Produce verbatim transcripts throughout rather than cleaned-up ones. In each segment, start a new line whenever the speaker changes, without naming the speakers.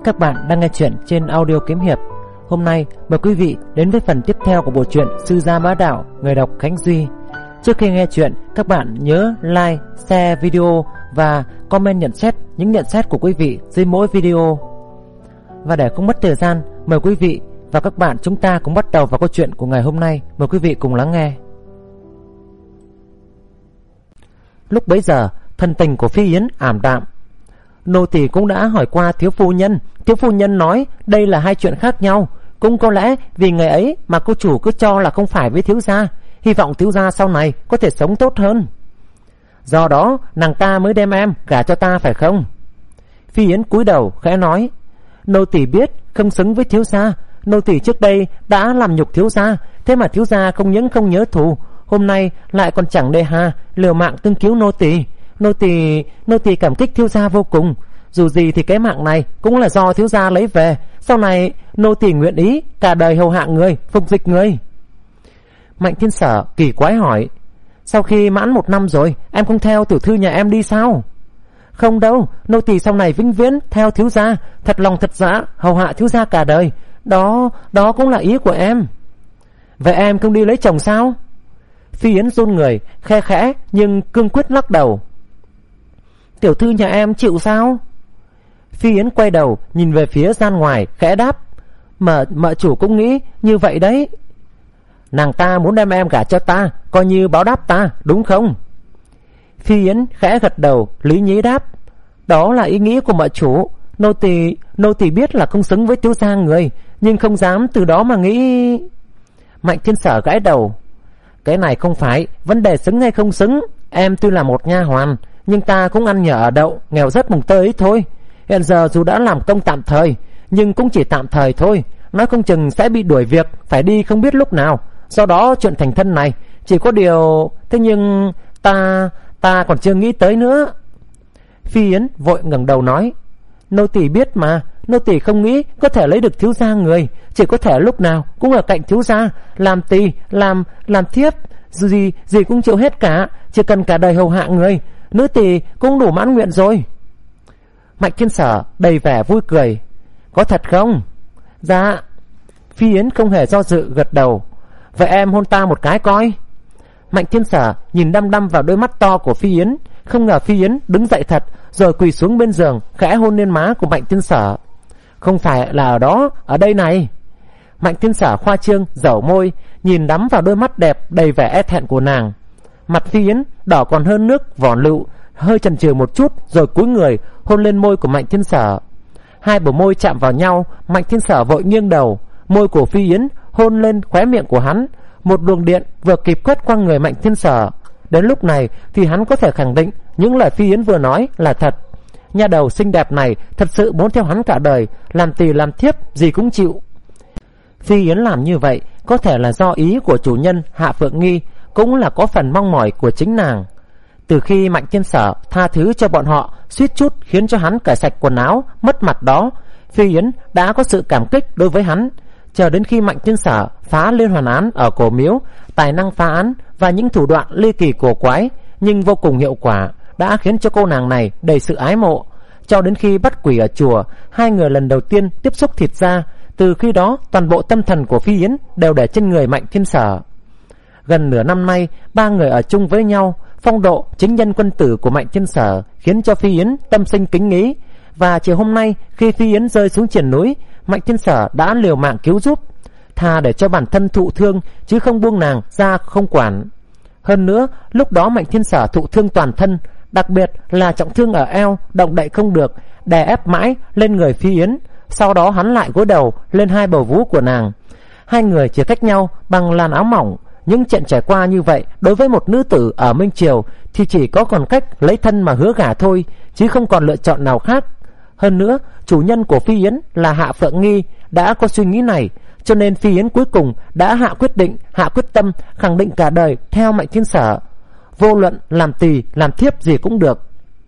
Các bạn đang nghe chuyện trên audio kiếm hiệp. Hôm nay mời quý vị đến với phần tiếp theo của bộ truyện Sư Gia Bá Đạo, người đọc Khánh Duy. Trước khi nghe chuyện, các bạn nhớ like, share video và comment nhận xét những nhận xét của quý vị dưới mỗi video. Và để không mất thời gian, mời quý vị và các bạn chúng ta cùng bắt đầu vào câu chuyện của ngày hôm nay. Mời quý vị cùng lắng nghe. Lúc bấy giờ, thần tình của Phi Yến ảm đạm. Nô tỳ cũng đã hỏi qua thiếu phu nhân. Thiếu phu nhân nói đây là hai chuyện khác nhau. Cũng có lẽ vì ngày ấy mà cô chủ cứ cho là không phải với thiếu gia. Hy vọng thiếu gia sau này có thể sống tốt hơn. Do đó nàng ta mới đem em gả cho ta phải không? Phi Yến cúi đầu khẽ nói, nô tỳ biết không xứng với thiếu gia. Nô tỳ trước đây đã làm nhục thiếu gia, thế mà thiếu gia không những không nhớ thù, hôm nay lại còn chẳng nề hà liều mạng tương cứu nô tỳ. Nô tỳ nô tỳ cảm kích thiếu gia vô cùng. Dù gì thì cái mạng này cũng là do thiếu gia lấy về. Sau này nô tỳ nguyện ý cả đời hầu hạ người, phục dịch người. Mạnh Thiên Sở kỳ quái hỏi, sau khi mãn một năm rồi em không theo tiểu thư nhà em đi sao? Không đâu, nô tỳ sau này vĩnh viễn theo thiếu gia, thật lòng thật dạ hầu hạ thiếu gia cả đời. Đó đó cũng là ý của em. Vậy em không đi lấy chồng sao? Phi Yến run người khe khẽ nhưng cương quyết lắc đầu. Tiểu thư nhà em chịu sao? Phi Yến quay đầu nhìn về phía gian ngoài khẽ đáp, Mợ, mợ chủ cũng nghĩ như vậy đấy. Nàng ta muốn đem em gả cho ta, coi như báo đáp ta, đúng không? Phi Yến khẽ gật đầu, lý nhí đáp, đó là ý nghĩ của mợ chủ. Nô tỳ nô tỳ biết là không xứng với thiếu gia người, nhưng không dám từ đó mà nghĩ. Mạnh Thiên Sở gãi đầu, cái này không phải vấn đề xứng hay không xứng. Em tuy là một nha hoàn, nhưng ta cũng ăn nhờ ở đậu, nghèo rất mùng tơi ấy thôi. Hiện giờ dù đã làm công tạm thời, nhưng cũng chỉ tạm thời thôi. Nói không chừng sẽ bị đuổi việc, phải đi không biết lúc nào. Do đó chuyện thành thân này chỉ có điều, thế nhưng ta ta còn chưa nghĩ tới nữa. Phi Yến vội ngẩng đầu nói, nô tỳ biết mà, nô tỳ không nghĩ có thể lấy được thiếu gia người, chỉ có thể lúc nào cũng ở cạnh thiếu gia, làm tỳ, làm làm thiếp, gì gì cũng chịu hết cả, chỉ cần cả đời hầu hạ người, nữ tỳ cũng đủ mãn nguyện rồi. Mạnh Thiên Sở đầy vẻ vui cười, có thật không? Dạ. Phi Yến không hề do dự gật đầu. Vậy em hôn ta một cái coi. Mạnh Thiên Sở nhìn đăm đăm vào đôi mắt to của Phi Yến, không ngờ Phi Yến đứng dậy thật, rồi quỳ xuống bên giường khẽ hôn lên má của Mạnh Thiên Sở. Không phải là ở đó, ở đây này. Mạnh Thiên Sở khoa trương dẩu môi, nhìn đắm vào đôi mắt đẹp đầy vẻ e thẹn của nàng. Mặt Phi Yến đỏ còn hơn nước vỏ lựu, hơi chần chừ một chút rồi cúi người hôn lên môi của Mạnh Thiên Sở. Hai bờ môi chạm vào nhau, Mạnh Thiên Sở vội nghiêng đầu, môi của Phi Yến hôn lên khóe miệng của hắn. Một luồng điện vừa kịp quét qua người Mạnh Thiên Sở. Đến lúc này thì hắn có thể khẳng định những lời Phi Yến vừa nói là thật. Nha đầu xinh đẹp này thật sự muốn theo hắn cả đời, làm tỳ làm thiếp gì cũng chịu. Phi Yến làm như vậy có thể là do ý của chủ nhân Hạ Phượng Nghi, cũng là có phần mong mỏi của chính nàng. Từ khi Mạnh Thiên Sở tha thứ cho bọn họ, suýt chút khiến cho hắn cởi sạch quần áo mất mặt đó, Phi Yến đã có sự cảm kích đối với hắn. Chờ đến khi Mạnh Thiên Sở phá liên hoàn án ở cổ miếu, tài năng phá án và những thủ đoạn ly kỳ cổ quái nhưng vô cùng hiệu quả đã khiến cho cô nàng này đầy sự ái mộ. Cho đến khi bắt quỷ ở chùa, hai người lần đầu tiên tiếp xúc thịt da, từ khi đó toàn bộ tâm thần của Phi Yến đều để trên người Mạnh Thiên Sở. Gần nửa năm nay, ba người ở chung với nhau, phong độ chính nhân quân tử của Mạnh Thiên Sở khiến cho Phi Yến tâm sinh kính ý. Và chiều hôm nay, khi Phi Yến rơi xuống triền núi, Mạnh Thiên Sở đã liều mạng cứu giúp, thà để cho bản thân thụ thương chứ không buông nàng ra không quản. Hơn nữa, lúc đó Mạnh Thiên Sở thụ thương toàn thân, đặc biệt là trọng thương ở eo, động đậy không được, đè ép mãi lên người Phi Yến. Sau đó hắn lại gối đầu lên hai bầu vú của nàng. Hai người chỉ cách nhau bằng làn áo mỏng. Những chuyện trải qua như vậy đối với một nữ tử ở Minh Triều thì chỉ có còn cách lấy thân mà hứa gả thôi, chứ không còn lựa chọn nào khác. Hơn nữa, chủ nhân của Phi Yến là Hạ Phượng Nghi đã có suy nghĩ này, cho nên Phi Yến cuối cùng đã hạ quyết định, hạ quyết tâm khẳng định cả đời theo Mạnh Thiên Sở, vô luận làm tỳ làm thiếp gì cũng được.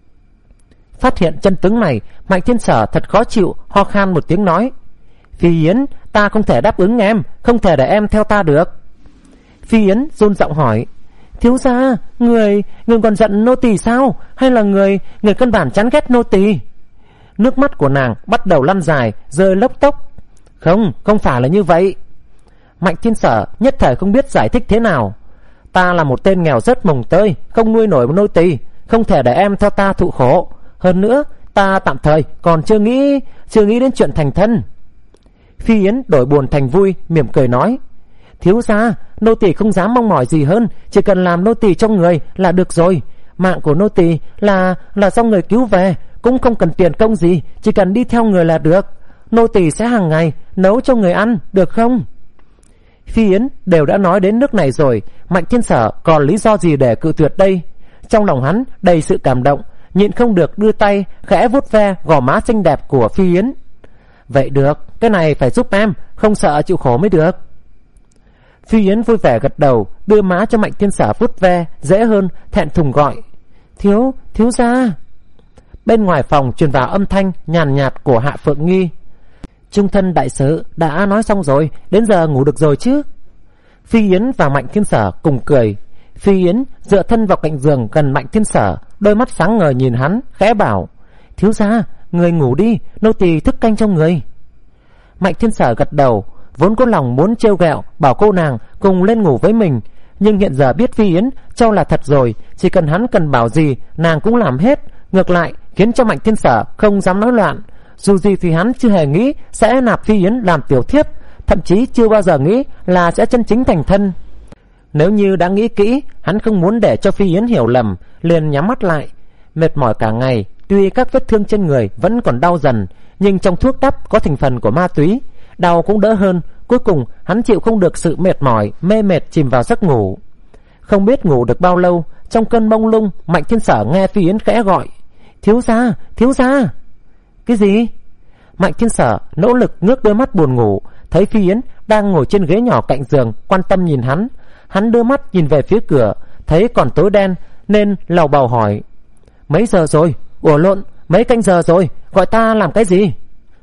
Phát hiện chân tướng này, Mạnh Thiên Sở thật khó chịu, ho khan một tiếng nói, Phi Yến, ta không thể đáp ứng em, không thể để em theo ta được. Phi Yến run giọng hỏi, thiếu gia, người người còn giận nô tỳ sao, hay là người người căn bản chán ghét nô tỳ? Nước mắt của nàng bắt đầu lăn dài, rơi lốc tốc. Không, không phải là như vậy. Mạnh Thiên Sở nhất thời không biết giải thích thế nào. Ta là một tên nghèo rất mồng tơi, không nuôi nổi một nô tỳ, không thể để em theo ta thụ khổ. Hơn nữa, ta tạm thời còn chưa nghĩ chưa nghĩ đến chuyện thành thân. Phi Yến đổi buồn thành vui, mỉm cười nói: Thiếu gia, nô tỳ không dám mong mỏi gì hơn, chỉ cần làm nô tỳ trong người là được rồi. Mạng của nô tỳ là là do người cứu về, cũng không cần tiền công gì, chỉ cần đi theo người là được. Nô tỳ sẽ hàng ngày nấu cho người ăn, được không? Phi Yến đều đã nói đến nước này rồi, Mạnh Thiên Sở còn lý do gì để cự tuyệt đây? Trong lòng hắn đầy sự cảm động, nhịn không được đưa tay khẽ vuốt ve gò má xinh đẹp của Phi Yến. Vậy được, cái này phải giúp em, không sợ chịu khổ mới được. Phi Yến vui vẻ gật đầu, đưa má cho Mạnh Thiên Sở vuốt ve, dễ hơn, thẹn thùng gọi: Thiếu, thiếu gia. Bên ngoài phòng truyền vào âm thanh nhàn nhạt của Hạ Phượng Nghi: Trung thân đại sứ đã nói xong rồi, đến giờ ngủ được rồi chứ? Phi Yến và Mạnh Thiên Sở cùng cười. Phi Yến dựa thân vào cạnh giường gần Mạnh Thiên Sở, đôi mắt sáng ngời nhìn hắn, khẽ bảo: Thiếu gia, người ngủ đi, nô tỳ thức canh trong người. Mạnh Thiên Sở gật đầu, vốn có lòng muốn trêu ghẹo bảo cô nàng cùng lên ngủ với mình, nhưng hiện giờ biết Phi Yến cho là thật rồi, chỉ cần hắn cần bảo gì nàng cũng làm hết, ngược lại khiến cho Mạnh Thiên Sở không dám nói loạn. Dù gì thì hắn chưa hề nghĩ sẽ nạp Phi Yến làm tiểu thiếp, thậm chí chưa bao giờ nghĩ là sẽ chân chính thành thân. Nếu như đã nghĩ kỹ, hắn không muốn để cho Phi Yến hiểu lầm, liền nhắm mắt lại. Mệt mỏi cả ngày, tuy các vết thương trên người vẫn còn đau dần, nhưng trong thuốc đắp có thành phần của ma túy, đau cũng đỡ hơn. Cuối cùng hắn chịu không được sự mệt mỏi, mê mệt chìm vào giấc ngủ. Không biết ngủ được bao lâu, trong cơn mông lung, Mạnh Thiên Sở nghe Phi Yến khẽ gọi: Thiếu gia, thiếu gia. Cái gì? Mạnh Thiên Sở nỗ lực ngước đôi mắt buồn ngủ, thấy Phi Yến đang ngồi trên ghế nhỏ cạnh giường, quan tâm nhìn hắn. Hắn đưa mắt nhìn về phía cửa, thấy còn tối đen nên lầu bầu hỏi: Mấy giờ rồi? Ủa lộn, mấy canh giờ rồi, gọi ta làm cái gì?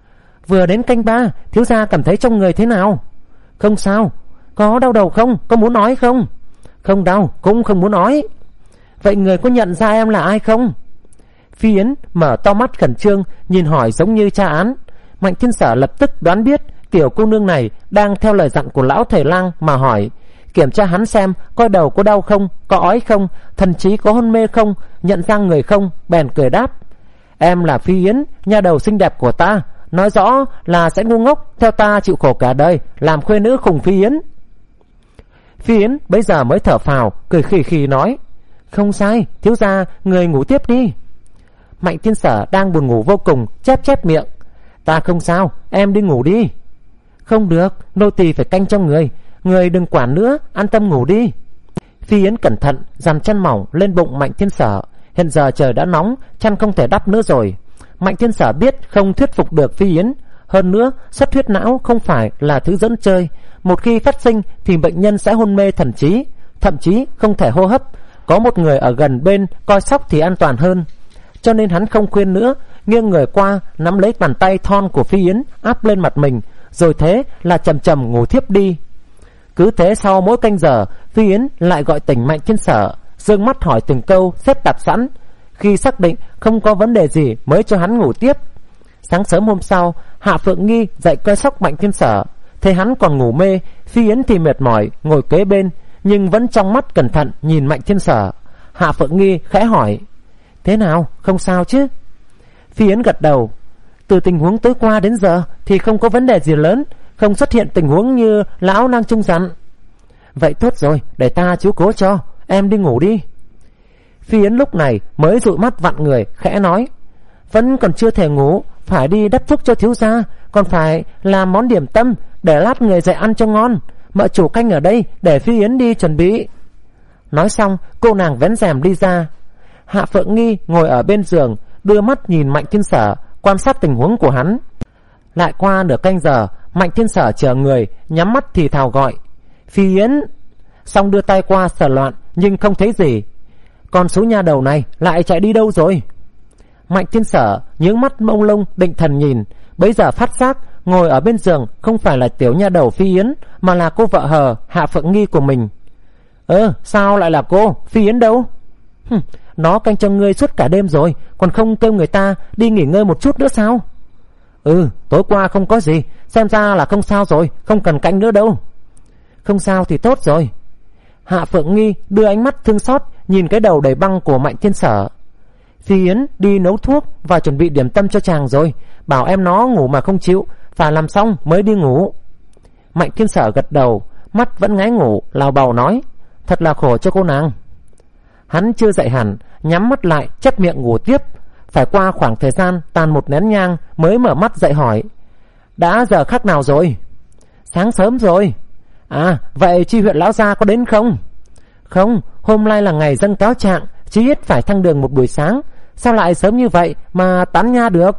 Vừa đến canh ba, thiếu gia cảm thấy trong người thế nào? Không sao. Có đau đầu không? Có muốn nói không? Không đau, cũng không muốn nói. Vậy người có nhận ra em là ai không? Phi Yến mở to mắt khẩn trương, nhìn hỏi giống như tra án. Mạnh Thiên Sở lập tức đoán biết tiểu cô nương này đang theo lời dặn của lão thầy lang mà hỏi, kiểm tra hắn xem coi đầu có đau không, có ói không, thần trí có hôn mê không, nhận ra người không. Bèn cười đáp: Em là Phi Yến, nha đầu xinh đẹp của ta, nói rõ là sẽ ngu ngốc theo ta chịu khổ cả đời, làm khuê nữ khùng Phi Yến. Phi Yến bây giờ mới thở phào, cười khì khì nói: Không sai, thiếu gia, người ngủ tiếp đi. Mạnh Thiên Sở đang buồn ngủ vô cùng, chép chép miệng: Ta không sao, em đi ngủ đi. Không được, nô tỳ phải canh trong người, người đừng quản nữa, an tâm ngủ đi. Phi Yến cẩn thận dằm chăn mỏng lên bụng Mạnh Thiên Sở. Hiện giờ trời đã nóng, chăn không thể đắp nữa rồi. Mạnh Thiên Sở biết không thuyết phục được Phi Yến. Hơn nữa, xuất huyết não không phải là thứ dẫn chơi, một khi phát sinh thì bệnh nhân sẽ hôn mê thần trí, thậm chí không thể hô hấp. Có một người ở gần bên coi sóc thì an toàn hơn. Cho nên hắn không khuyên nữa, nghiêng người qua nắm lấy bàn tay thon của Phi Yến áp lên mặt mình, rồi thế là chầm chầm ngủ thiếp đi. Cứ thế sau mỗi canh giờ, Phi Yến lại gọi tỉnh Mạnh Thiên Sở, dương mắt hỏi từng câu xếp đặt sẵn. Khi xác định không có vấn đề gì mới cho hắn ngủ tiếp. Sáng sớm hôm sau, Hạ Phượng Nghi dậy coi sóc Mạnh Thiên Sở, thấy hắn còn ngủ mê, Phi Yến thì mệt mỏi ngồi kế bên, nhưng vẫn trong mắt cẩn thận nhìn Mạnh Thiên Sở. Hạ Phượng Nghi khẽ hỏi: Thế nào, không sao chứ? Phi Yến gật đầu: Từ tình huống tối qua đến giờ thì không có vấn đề gì lớn, không xuất hiện tình huống như lão Nang Trung dặn. Vậy tốt rồi, để ta chiếu cố cho, em đi ngủ đi. Phi Yến lúc này mới dụi mắt vặn người, khẽ nói: Vẫn còn chưa thể ngủ, phải đi đắp thuốc cho thiếu gia, còn phải làm món điểm tâm để lát người dậy ăn cho ngon. Mợ chủ canh ở đây, để Phi Yến đi chuẩn bị. Nói xong, cô nàng vén rèm đi ra. Hạ Phượng Nghi ngồi ở bên giường, đưa mắt nhìn Mạnh Thiên Sở, quan sát tình huống của hắn. Lại qua nửa canh giờ, Mạnh Thiên Sở chờ người, nhắm mắt thì thào gọi: Phi Yến. Xong đưa tay qua sờ loạn, nhưng không thấy gì. Còn số nha đầu này lại chạy đi đâu rồi? Mạnh Thiên Sở nhướng mắt mông lung định thần nhìn, bấy giờ phát giác ngồi ở bên giường không phải là tiểu nha đầu Phi Yến, mà là cô vợ hờ Hạ Phượng Nghi của mình. Ơ, sao lại là cô? Phi Yến đâu? Hừm, Nó canh cho ngươi suốt cả đêm rồi, còn không kêu người ta đi nghỉ ngơi một chút nữa sao? Ừ, tối qua không có gì, xem ra là không sao rồi, không cần canh nữa đâu. Không sao thì tốt rồi. Hạ Phượng Nghi đưa ánh mắt thương xót nhìn cái đầu đầy băng của Mạnh Thiên Sở. Phi Yến đi nấu thuốc và chuẩn bị điểm tâm cho chàng rồi, bảo em nó ngủ mà không chịu, phải làm xong mới đi ngủ. Mạnh Thiên Sở gật đầu, mắt vẫn ngái ngủ, lào bào nói, thật là khổ cho cô nàng. Hắn chưa dậy hẳn, nhắm mắt lại chép miệng ngủ tiếp. Phải qua khoảng thời gian tàn một nén nhang mới mở mắt dậy hỏi, đã giờ khắc nào rồi? Sáng sớm rồi. À, vậy Chi huyện lão gia có đến không? Không, hôm nay là ngày dâng cáo trạng, chí ít phải thăng đường một buổi sáng. Sao lại sớm như vậy mà tán nha được?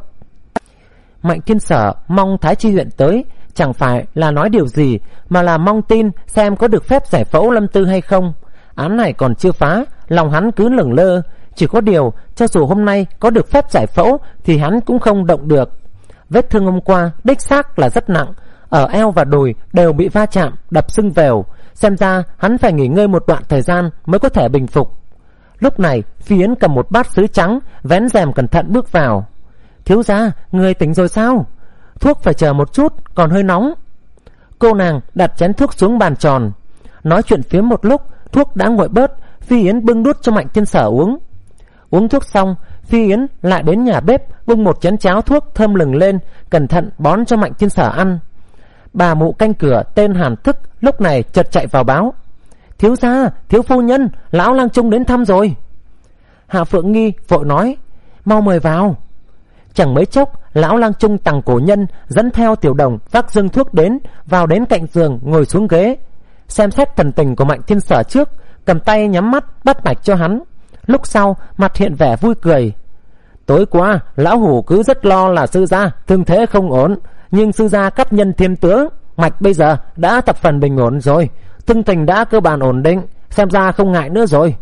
Mạnh Thiên Sở mong Thái Chi huyện tới, chẳng phải là nói điều gì, mà là mong tin xem có được phép giải phẫu Lâm Tư hay không. Án này còn chưa phá, lòng hắn cứ lửng lơ. Chỉ có điều, cho dù hôm nay có được phép giải phẫu thì hắn cũng không động được. Vết thương hôm qua đích xác là rất nặng, ở eo và đùi đều bị va chạm, đập sưng vèo. Xem ra hắn phải nghỉ ngơi một đoạn thời gian mới có thể bình phục. Lúc này Phi Yến cầm một bát sứ trắng, vén rèm cẩn thận bước vào. Thiếu gia, người tỉnh rồi sao? Thuốc phải chờ một chút, còn hơi nóng. Cô nàng đặt chén thuốc xuống bàn tròn. Nói chuyện phiếm một lúc, thuốc đã nguội bớt. Phi Yến bưng đút cho Mạnh Thiên Sở uống. Uống thuốc xong, Phi Yến lại đến nhà bếp bưng một chén cháo thuốc thơm lừng lên, cẩn thận bón cho Mạnh Thiên Sở ăn. Bà mụ canh cửa tên Hàn Thức lúc này chợt chạy vào báo, thiếu gia, thiếu phu nhân, lão lang trung đến thăm rồi. Hạ Phượng Nghi vội nói, mau mời vào. Chẳng mấy chốc, lão lang trung tằng cổ nhân dẫn theo Tiểu Đồng vác dương thuốc đến, vào đến cạnh giường ngồi xuống ghế, xem xét thần tình của Mạnh Thiên Sở trước, cầm tay nhắm mắt bắt mạch cho hắn. Lúc sau mặt hiện vẻ vui cười. Tối qua lão hủ cứ rất lo là sư gia thương thế không ổn, nhưng sư gia cấp nhân thiên tướng, mạch bây giờ đã thập phần bình ổn rồi, thương tình đã cơ bản ổn định, xem ra không ngại nữa rồi.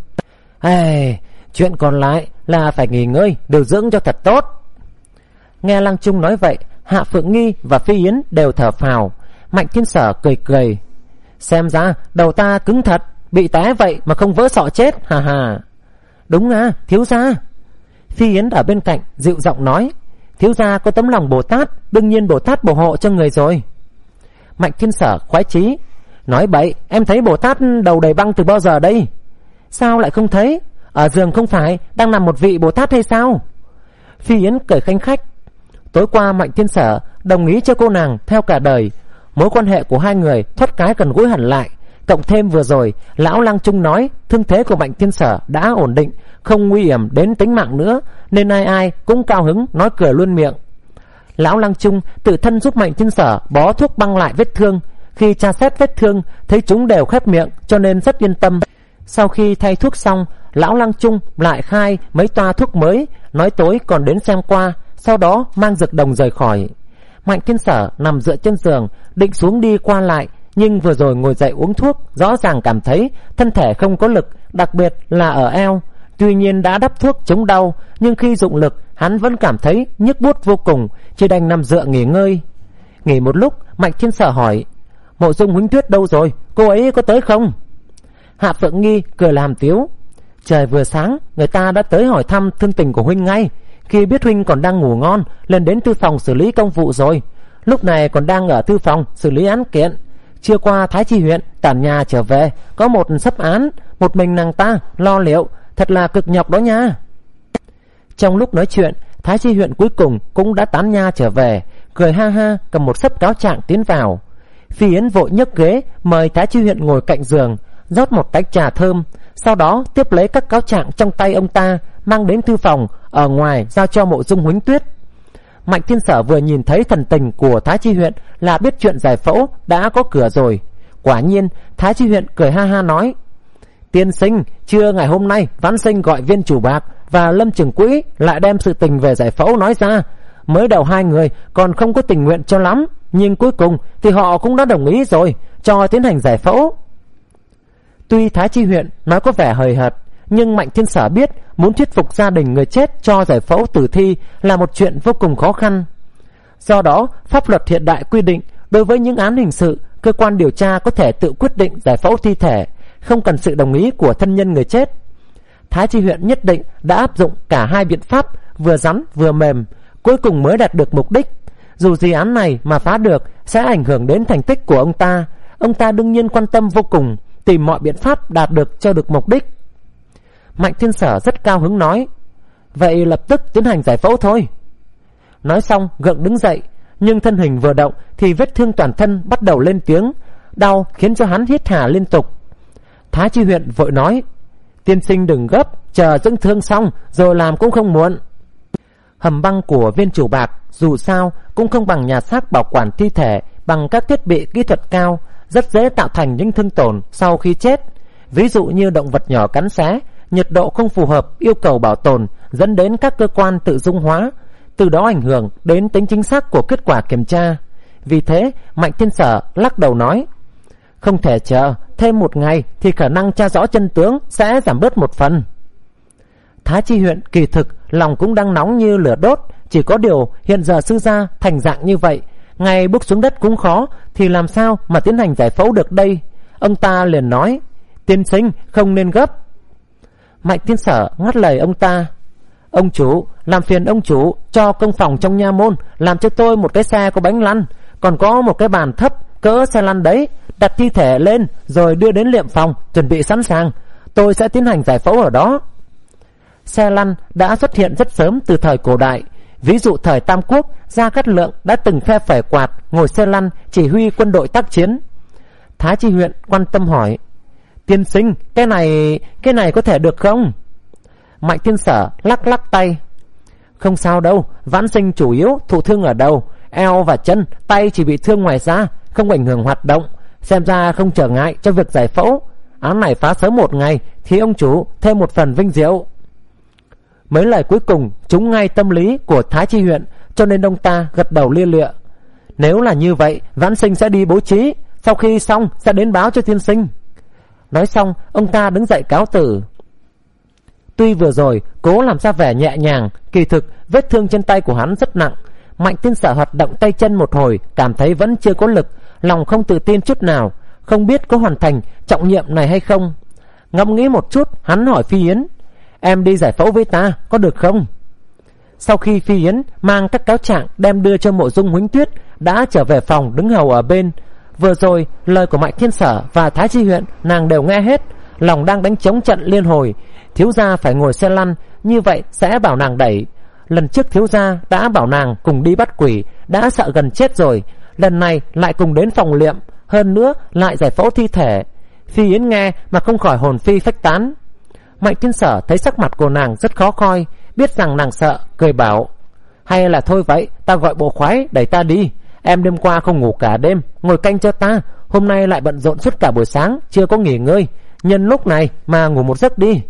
Ê, chuyện còn lại là phải nghỉ ngơi, điều dưỡng cho thật tốt. Nghe Lăng Trung nói vậy, Hạ Phượng Nghi và Phi Yến đều thở phào. Mạnh Thiên Sở cười cười, xem ra đầu ta cứng thật, bị té vậy mà không vỡ sọ chết, hà hà. Đúng à, thiếu gia. Phi Yến ở bên cạnh dịu giọng nói, thiếu gia có tấm lòng Bồ Tát, đương nhiên Bồ Tát bổ hộ cho người rồi. Mạnh Thiên Sở khoái chí, nói bậy, em thấy Bồ Tát đầu đầy băng từ bao giờ đây? Sao lại không thấy? Ở giường không phải đang nằm một vị Bồ Tát hay sao? Phi Yến cười khanh khách. Tối qua Mạnh Thiên Sở đồng ý cho cô nàng theo cả đời, mối quan hệ của hai người thoát cái gần gũi hẳn lại. Cộng thêm vừa rồi lão Lăng Trung nói thương thế của Mạnh Thiên Sở đã ổn định, không nguy hiểm đến tính mạng nữa, nên ai ai cũng cao hứng nói cười luôn miệng. Lão Lăng Trung tự thân giúp Mạnh Thiên Sở bó thuốc băng lại vết thương. Khi tra xét vết thương thấy chúng đều khép miệng, cho nên rất yên tâm. Sau khi thay thuốc xong, lão Lăng Trung lại khai mấy toa thuốc mới, nói tối còn đến xem qua, sau đó mang dược đồng rời khỏi. Mạnh Thiên Sở nằm dựa trên giường, định xuống đi qua lại, nhưng vừa rồi ngồi dậy uống thuốc, rõ ràng cảm thấy thân thể không có lực, đặc biệt là ở eo. Tuy nhiên đã đắp thuốc chống đau, nhưng khi dụng lực hắn vẫn cảm thấy nhức buốt vô cùng, chỉ đành nằm dựa nghỉ ngơi. Nghỉ một lúc, Mạnh Thiên Sở hỏi, Mộ Dung Huỳnh Tuyết đâu rồi, cô ấy có tới không? Hạ Phượng Nghi cười làm tiếu, trời vừa sáng người ta đã tới hỏi thăm thương tình của huynh ngay. Khi biết huynh còn đang ngủ ngon, lên đến thư phòng xử lý công vụ rồi. Lúc này còn đang ở thư phòng xử lý án kiện. Chưa qua Thái Chi huyện tản nhà trở về, có một sấp án, một mình nàng ta lo liệu, thật là cực nhọc đó nha. Trong lúc nói chuyện, Thái Chi huyện cuối cùng cũng đã tán nha trở về, cười ha ha cầm một sấp cáo trạng tiến vào. Phi Yến vội nhấc ghế mời Thái Chi huyện ngồi cạnh giường, rót một tách trà thơm, sau đó tiếp lấy các cáo trạng trong tay ông ta, mang đến thư phòng ở ngoài giao cho Mộ Dung Huỳnh Tuyết. Mạnh Thiên Sở vừa nhìn thấy thần tình của Thái Chi huyện là biết chuyện giải phẫu đã có cửa rồi. Quả nhiên Thái Chi huyện cười ha ha nói, tiên sinh, trưa ngày hôm nay Vãn Sinh gọi Viên Chủ Bạc và Lâm Trường Quỹ lại đem sự tình về giải phẫu nói ra. Mới đầu hai người còn không có tình nguyện cho lắm, nhưng cuối cùng thì họ cũng đã đồng ý rồi, cho tiến hành giải phẫu. Tuy Thái Chi huyện nói có vẻ hời hợt, nhưng Mạnh Thiên Sở biết muốn thuyết phục gia đình người chết cho giải phẫu tử thi là một chuyện vô cùng khó khăn. Do đó, pháp luật hiện đại quy định đối với những án hình sự, cơ quan điều tra có thể tự quyết định giải phẫu thi thể, không cần sự đồng ý của thân nhân người chết. Thái Chi huyện nhất định đã áp dụng cả hai biện pháp, vừa rắn vừa mềm, cuối cùng mới đạt được mục đích. Dù gì án này mà phá được sẽ ảnh hưởng đến thành tích của ông ta, ông ta đương nhiên quan tâm vô cùng, tìm mọi biện pháp đạt được cho được mục đích. Mạnh Thiên Sở rất cao hứng nói: vậy lập tức tiến hành giải phẫu thôi. Nói xong gượng đứng dậy, nhưng thân hình vừa động thì vết thương toàn thân bắt đầu lên tiếng, đau khiến cho hắn hít hà liên tục. Thái Chi huyện vội nói: tiên sinh đừng gấp, chờ dưỡng thương xong rồi làm cũng không muộn. Hầm băng của Viên Chủ Bạc dù sao cũng không bằng nhà xác bảo quản thi thể bằng các thiết bị kỹ thuật cao, rất dễ tạo thành những thương tổn sau khi chết. Ví dụ như động vật nhỏ cắn xé, nhiệt độ không phù hợp yêu cầu bảo tồn dẫn đến các cơ quan tự dung hóa, từ đó ảnh hưởng đến tính chính xác của kết quả kiểm tra. Vì thế Mạnh Thiên Sở lắc đầu nói: không thể chờ thêm một ngày thì khả năng tra rõ chân tướng sẽ giảm bớt một phần. Thái Chi huyện kỳ thực lòng cũng đang nóng như lửa đốt, chỉ có điều hiện giờ sư gia thành dạng như vậy, ngay bước xuống đất cũng khó, thì làm sao mà tiến hành giải phẫu được đây. Ông ta liền nói: tiên sinh không nên gấp. Mạnh Thiên Sở ngắt lời ông ta: ông chủ, làm phiền ông chủ cho công phòng trong nha môn làm cho tôi một cái xe có bánh lăn, còn có một cái bàn thấp cỡ xe lăn đấy, đặt thi thể lên rồi đưa đến liệm phòng chuẩn bị sẵn sàng, tôi sẽ tiến hành giải phẫu ở đó. Xe lăn đã xuất hiện rất sớm từ thời cổ đại. Ví dụ thời Tam Quốc, Gia Cát Lượng đã từng phe phẩy quạt ngồi xe lăn chỉ huy quân đội tác chiến. Thái Chi huyện quan tâm hỏi: tiên sinh, cái này cái này có thể được không? Mạnh Thiên Sở lắc lắc tay: không sao đâu, vãn sinh chủ yếu thụ thương ở đầu, eo và chân, tay chỉ bị thương ngoài da, không ảnh hưởng hoạt động, xem ra không trở ngại cho việc giải phẫu. Án này phá sớm một ngày thì ông chủ thêm một phần vinh diệu. Mấy lời cuối cùng trúng ngay tâm lý của Thái Chi huyện, cho nên ông ta gật đầu lia lịa: nếu là như vậy, vãn sinh sẽ đi bố trí, sau khi xong sẽ đến báo cho tiên sinh. Nói xong ông ta đứng dậy cáo từ. Tuy vừa rồi cố làm ra vẻ nhẹ nhàng, kỳ thực vết thương trên tay của hắn rất nặng. Mạnh Thiên Sở hoạt động tay chân một hồi, cảm thấy vẫn chưa có lực, lòng không tự tin chút nào, không biết có hoàn thành trọng nhiệm này hay không. Ngẫm nghĩ một chút, hắn hỏi Phi Yến: em đi giải phẫu với ta có được không? Sau khi Phi Yến mang các cáo trạng đem đưa cho Mộ Dung Huỳnh Tuyết, đã trở về phòng đứng hầu ở bên. Vừa rồi lời của Mạnh Thiên Sở và Thái Chi huyện nàng đều nghe hết, lòng đang đánh trống trận liên hồi. Thiếu gia phải ngồi xe lăn, như vậy sẽ bảo nàng đẩy. Lần trước thiếu gia đã bảo nàng cùng đi bắt quỷ, đã sợ gần chết rồi, lần này lại cùng đến phòng liệm, hơn nữa lại giải phẫu thi thể. Phi Yến nghe mà không khỏi hồn phi phách tán. Mạnh Thiên Sở thấy sắc mặt của nàng rất khó coi, biết rằng nàng sợ, cười bảo: hay là thôi vậy, ta gọi bộ khoái đẩy ta đi. Em đêm qua không ngủ cả đêm, ngồi canh cho ta, hôm nay lại bận rộn suốt cả buổi sáng, chưa có nghỉ ngơi, nhân lúc này mà ngủ một giấc đi.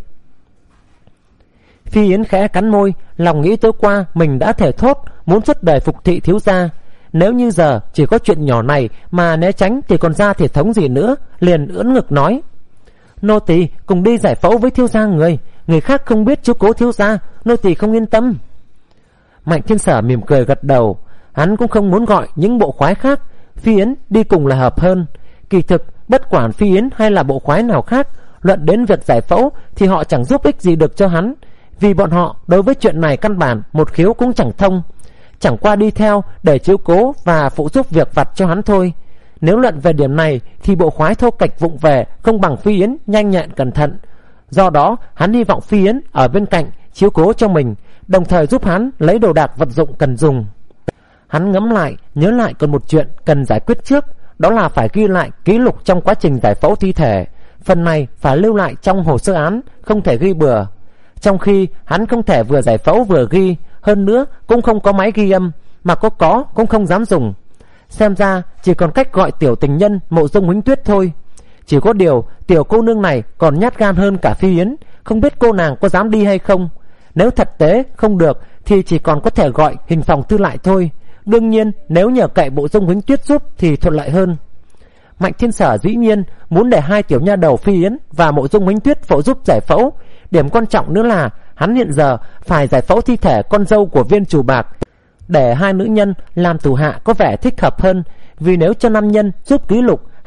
Phi Yến khẽ cắn môi, lòng nghĩ tối qua mình đã thể thốt muốn suốt đời phục thị thiếu gia. Nếu như giờ chỉ có chuyện nhỏ này mà né tránh thì còn ra thể thống gì nữa, liền ưỡn ngực nói: nô tỳ cùng đi giải phẫu với thiếu gia người, người khác không biết chiếu cố thiếu gia, nô tỳ không yên tâm. Mạnh Thiên Sở mỉm cười gật đầu, hắn cũng không muốn gọi những bộ khoái khác, Phi Yến đi cùng là hợp hơn. Kỳ thực bất quản Phi Yến hay là bộ khoái nào khác, luận đến việc giải phẫu thì họ chẳng giúp ích gì được cho hắn, vì bọn họ đối với chuyện này căn bản một khiếu cũng chẳng thông, chẳng qua đi theo để chiếu cố và phụ giúp việc vặt cho hắn thôi. Nếu luận về điểm này thì bộ khoái thô kệch vụng về không bằng Phi Yến nhanh nhẹn cẩn thận. Do đó hắn hy vọng Phi Yến ở bên cạnh chiếu cố cho mình, đồng thời giúp hắn lấy đồ đạc vật dụng cần dùng. Hắn ngẫm lại, nhớ lại còn một chuyện cần giải quyết trước, đó là phải ghi lại ký lục trong quá trình giải phẫu thi thể. Phần này phải lưu lại trong hồ sơ án, không thể ghi bừa. Trong khi hắn không thể vừa giải phẫu vừa ghi, hơn nữa cũng không có máy ghi âm, mà có có cũng không dám dùng. Xem ra chỉ còn cách gọi tiểu tình nhân Mộ Dung Huỳnh Tuyết thôi. Chỉ có điều tiểu cô nương này còn nhát gan hơn cả Phi Yến, không biết cô nàng có dám đi hay không. Nếu thật tế không được thì chỉ còn có thể gọi hình phòng tư lại thôi. Đương nhiên nếu nhờ cậy Mộ Dung Huỳnh Tuyết giúp thì thuận lợi hơn. Mạnh Thiên Sở dĩ nhiên muốn để hai tiểu nha đầu Phi Yến và Mộ Dung Huỳnh Tuyết phụ giúp giải phẫu. Điểm quan trọng nữa là hắn hiện giờ phải giải phẫu thi thể con dâu của Viên Chủ Bạc, để hai nữ nhân làm thủ hạ có vẻ thích hợp hơn. Vì nếu cho nam nhân giúp ký lục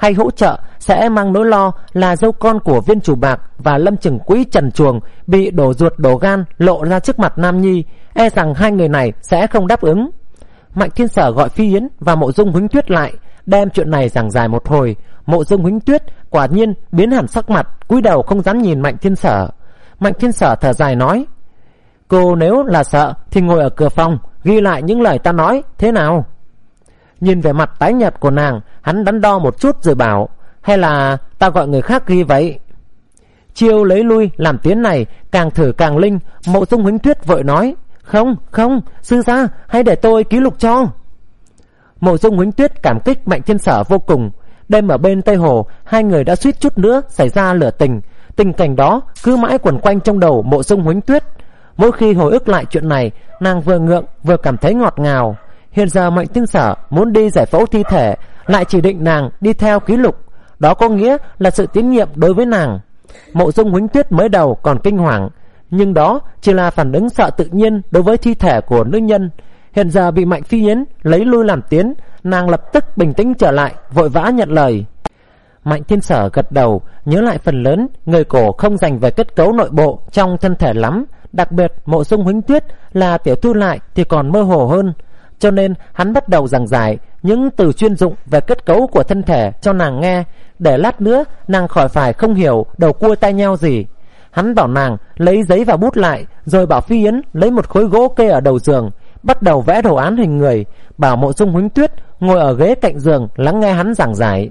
hay hỗ trợ sẽ mang nỗi lo là dâu con của viên chủ bạc và lâm trưởng quỹ Trần Chuồng bị đổ ruột đổ gan lộ ra trước mặt Nam Nhi, e rằng hai người này sẽ không đáp ứng. Mạnh Thiên Sở gọi Phi Yến và Mộ Dung Huỳnh Tuyết lại, đem chuyện này giảng giải một hồi. Mộ Dung Huỳnh Tuyết quả nhiên biến hẳn sắc mặt, cúi đầu không dám nhìn Mạnh Thiên Sở. Mạnh Thiên Sở thở dài nói: cô nếu là sợ thì ngồi ở cửa phòng ghi lại những lời ta nói thế nào? Nhìn vẻ mặt tái nhợt của nàng, hắn đắn đo một chút rồi bảo: hay là ta gọi người khác ghi vậy? Chiêu lấy lui làm tiến này càng thử càng linh. Mộ Dung Huỳnh Tuyết vội nói: không không, sư gia, hãy để tôi ký lục cho. Mộ Dung Huỳnh Tuyết cảm kích Mạnh Thiên Sở vô cùng. Đêm ở bên Tây Hồ, hai người đã suýt chút nữa xảy ra lửa tình. Tình cảnh đó cứ mãi quẩn quanh trong đầu Mộ Dung Huỳnh Tuyết. Mỗi khi hồi ức lại chuyện này, nàng vừa ngượng vừa cảm thấy ngọt ngào. Hiện giờ Mạnh Thiên Sở muốn đi giải phẫu thi thể, lại chỉ định nàng đi theo ký lục, đó có nghĩa là sự tín nhiệm đối với nàng. Mộ Dung Huỳnh Tuyết mới đầu còn kinh hoàng, nhưng đó chỉ là phản ứng sợ tự nhiên đối với thi thể của nữ nhân. Hiện giờ bị Mạnh Phi Yến lấy lui làm tiến, nàng lập tức bình tĩnh trở lại, vội vã nhận lời. Mạnh Thiên Sở gật đầu, nhớ lại phần lớn người cổ không dành về kết cấu nội bộ trong thân thể lắm, đặc biệt Mộ Dung Huỳnh Tuyết là tiểu thư lại thì còn mơ hồ hơn, cho nên hắn bắt đầu giảng giải những từ chuyên dụng về kết cấu của thân thể cho nàng nghe, để lát nữa nàng khỏi phải không hiểu đầu cua tai nheo gì. Hắn bảo nàng lấy giấy và bút lại, rồi bảo Phi Yến lấy một khối gỗ kê ở đầu giường, bắt đầu vẽ đồ án hình người, bảo Mộ Dung Huỳnh Tuyết ngồi ở ghế cạnh giường lắng nghe hắn giảng giải.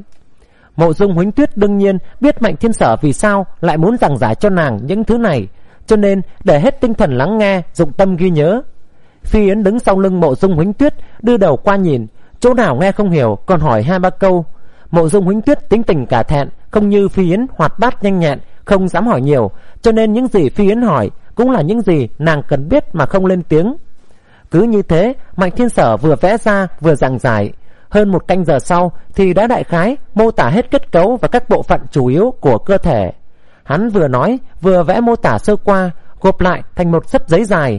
Mộ Dung Huỳnh Tuyết đương nhiên biết Mạnh Thiên Sở vì sao lại muốn giảng giải cho nàng những thứ này, cho nên để hết tinh thần lắng nghe, dụng tâm ghi nhớ. Phi Yến đứng sau lưng Mộ Dung Huỳnh Tuyết, đưa đầu qua nhìn, chỗ nào nghe không hiểu còn hỏi hai ba câu. Mộ Dung Huỳnh Tuyết tính tình cả thẹn, không như Phi Yến hoạt bát nhanh nhẹn, không dám hỏi nhiều, cho nên những gì Phi Yến hỏi cũng là những gì nàng cần biết mà không lên tiếng. Cứ như thế, Mạnh Thiên Sở vừa vẽ ra vừa giảng giải. Hơn một canh giờ sau thì đã đại khái mô tả hết kết cấu và các bộ phận chủ yếu của cơ thể. Hắn vừa nói vừa vẽ mô tả sơ qua, gộp lại thành một sấp giấy dài.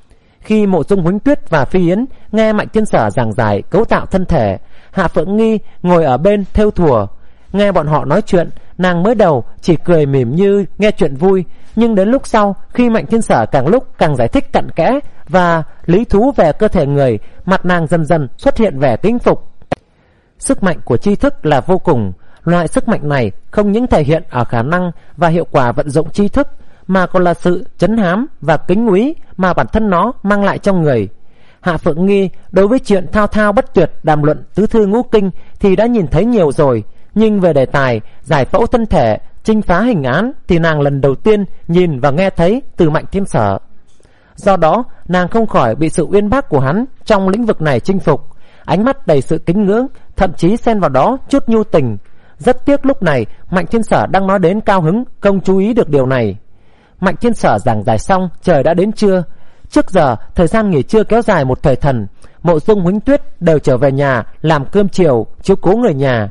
Khi Mộ Dung Huỳnh Tuyết và Phi Yến nghe Mạnh Thiên Sở giảng giải cấu tạo thân thể, Hạ Phượng Nghi ngồi ở bên thêu thùa. Nghe bọn họ nói chuyện, nàng mới đầu chỉ cười mỉm như nghe chuyện vui, nhưng đến lúc sau, khi Mạnh Thiên Sở càng lúc càng giải thích cặn kẽ và lý thú về cơ thể người, mặt nàng dần dần xuất hiện vẻ kính phục. Sức mạnh của tri thức là vô cùng. Loại sức mạnh này không những thể hiện ở khả năng và hiệu quả vận dụng tri thức, mà còn là sự trấn hám và kính úy mà bản thân nó mang lại cho người. Hạ Phượng Nghi đối với chuyện thao thao bất tuyệt đàm luận tứ thư ngũ kinh thì đã nhìn thấy nhiều rồi, nhưng về đề tài giải phẫu thân thể, chinh phá hình án thì nàng lần đầu tiên nhìn và nghe thấy từ Mạnh Thiên Sở. Do đó nàng không khỏi bị sự uyên bác của hắn trong lĩnh vực này chinh phục, ánh mắt đầy sự kính ngưỡng, thậm chí xen vào đó chút nhu tình. Rất tiếc lúc này Mạnh Thiên Sở đang nói đến cao hứng, không chú ý được điều này. Mạnh Thiên Sở giảng giải xong, trời đã đến trưa. Trước giờ thời gian nghỉ trưa kéo dài một thời thần, Mộ Dung Huỳnh Tuyết đều trở về nhà làm cơm chiều, chiếu cố người nhà.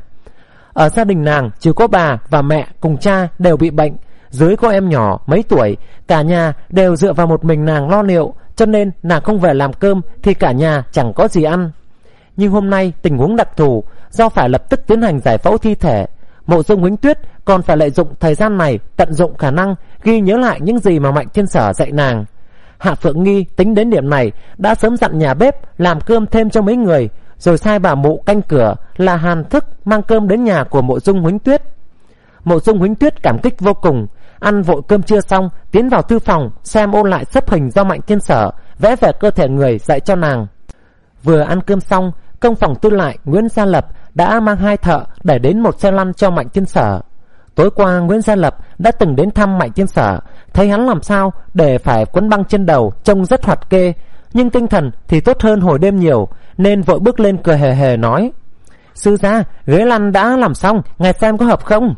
Ở gia đình nàng chỉ có bà và mẹ cùng cha đều bị bệnh, dưới có em nhỏ mấy tuổi, cả nhà đều dựa vào một mình nàng lo liệu, cho nên nàng không về làm cơm thì cả nhà chẳng có gì ăn. Nhưng hôm nay tình huống đặc thù, do phải lập tức tiến hành giải phẫu thi thể, Mộ Dung Huỳnh Tuyết còn phải lợi dụng thời gian này tận dụng khả năng ghi nhớ lại những gì mà Mạnh Thiên Sở dạy nàng. Hạ Phượng Nghi tính đến điểm này đã sớm dặn nhà bếp làm cơm thêm cho mấy người, rồi sai bà mụ canh cửa là Hàn Thức mang cơm đến nhà của Mộ Dung Huỳnh Tuyết. Mộ Dung Huỳnh Tuyết cảm kích vô cùng, ăn vội cơm trưa xong tiến vào thư phòng xem ôn lại xếp hình do Mạnh Thiên Sở vẽ về cơ thể người dạy cho nàng. Vừa ăn cơm xong, công phòng tư lại Nguyễn Gia Lập đã mang hai thợ để đến một xe lăn cho Mạnh Thiên Sở. Tối qua Nguyễn Gia Lập đã từng đến thăm Mạnh Thiên Sở, thấy hắn làm sao để phải quấn băng trên đầu trông rất hoạt kê, nhưng tinh thần thì tốt hơn hồi đêm nhiều, nên vội bước lên cười hề hề nói: sư gia, ghế lăn đã làm xong, ngài xem có hợp không?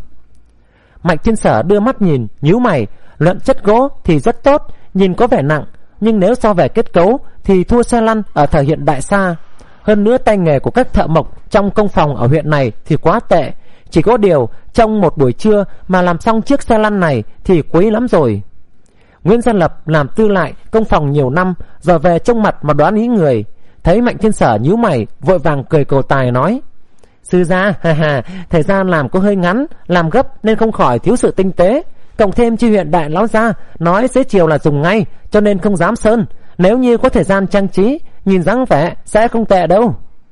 Mạnh Thiên Sở đưa mắt nhìn, nhíu mày. Luận chất gỗ thì rất tốt, nhìn có vẻ nặng, nhưng nếu so về kết cấu thì thua xe lăn ở thời hiện đại xa. Hơn nữa tay nghề của các thợ mộc trong công phòng ở huyện này thì quá tệ, chỉ có điều trong một buổi trưa mà làm xong chiếc xe lăn này thì quý lắm rồi. Nguyễn Gia Lập làm tư lại công phòng nhiều năm, giờ về trông mặt mà đoán ý người. Thấy Mạnh Thiên Sở nhíu mày, vội vàng cười cầu tài nói: Sư gia, ha ha, thời gian làm có hơi ngắn, làm gấp nên không khỏi thiếu sự tinh tế. Cộng thêm Chi huyện đại lão gia nói xế chiều là dùng ngay, cho nên không dám sơn. Nếu như có thời gian trang trí, nhìn dáng vẻ sẽ không tệ đâu.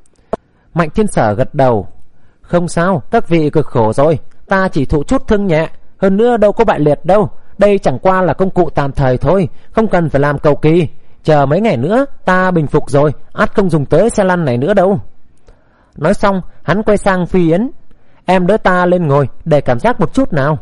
Mạnh Thiên Sở gật đầu. Không sao, các vị cực khổ rồi, ta chỉ thụ chút thương nhẹ, hơn nữa đâu có bại liệt đâu. Đây chẳng qua là công cụ tạm thời thôi, không cần phải làm cầu kỳ. Chờ mấy ngày nữa ta bình phục rồi, ắt không dùng tới xe lăn này nữa đâu. Nói xong hắn quay sang Phi Yến. Em đỡ ta lên ngồi để cảm giác một chút nào.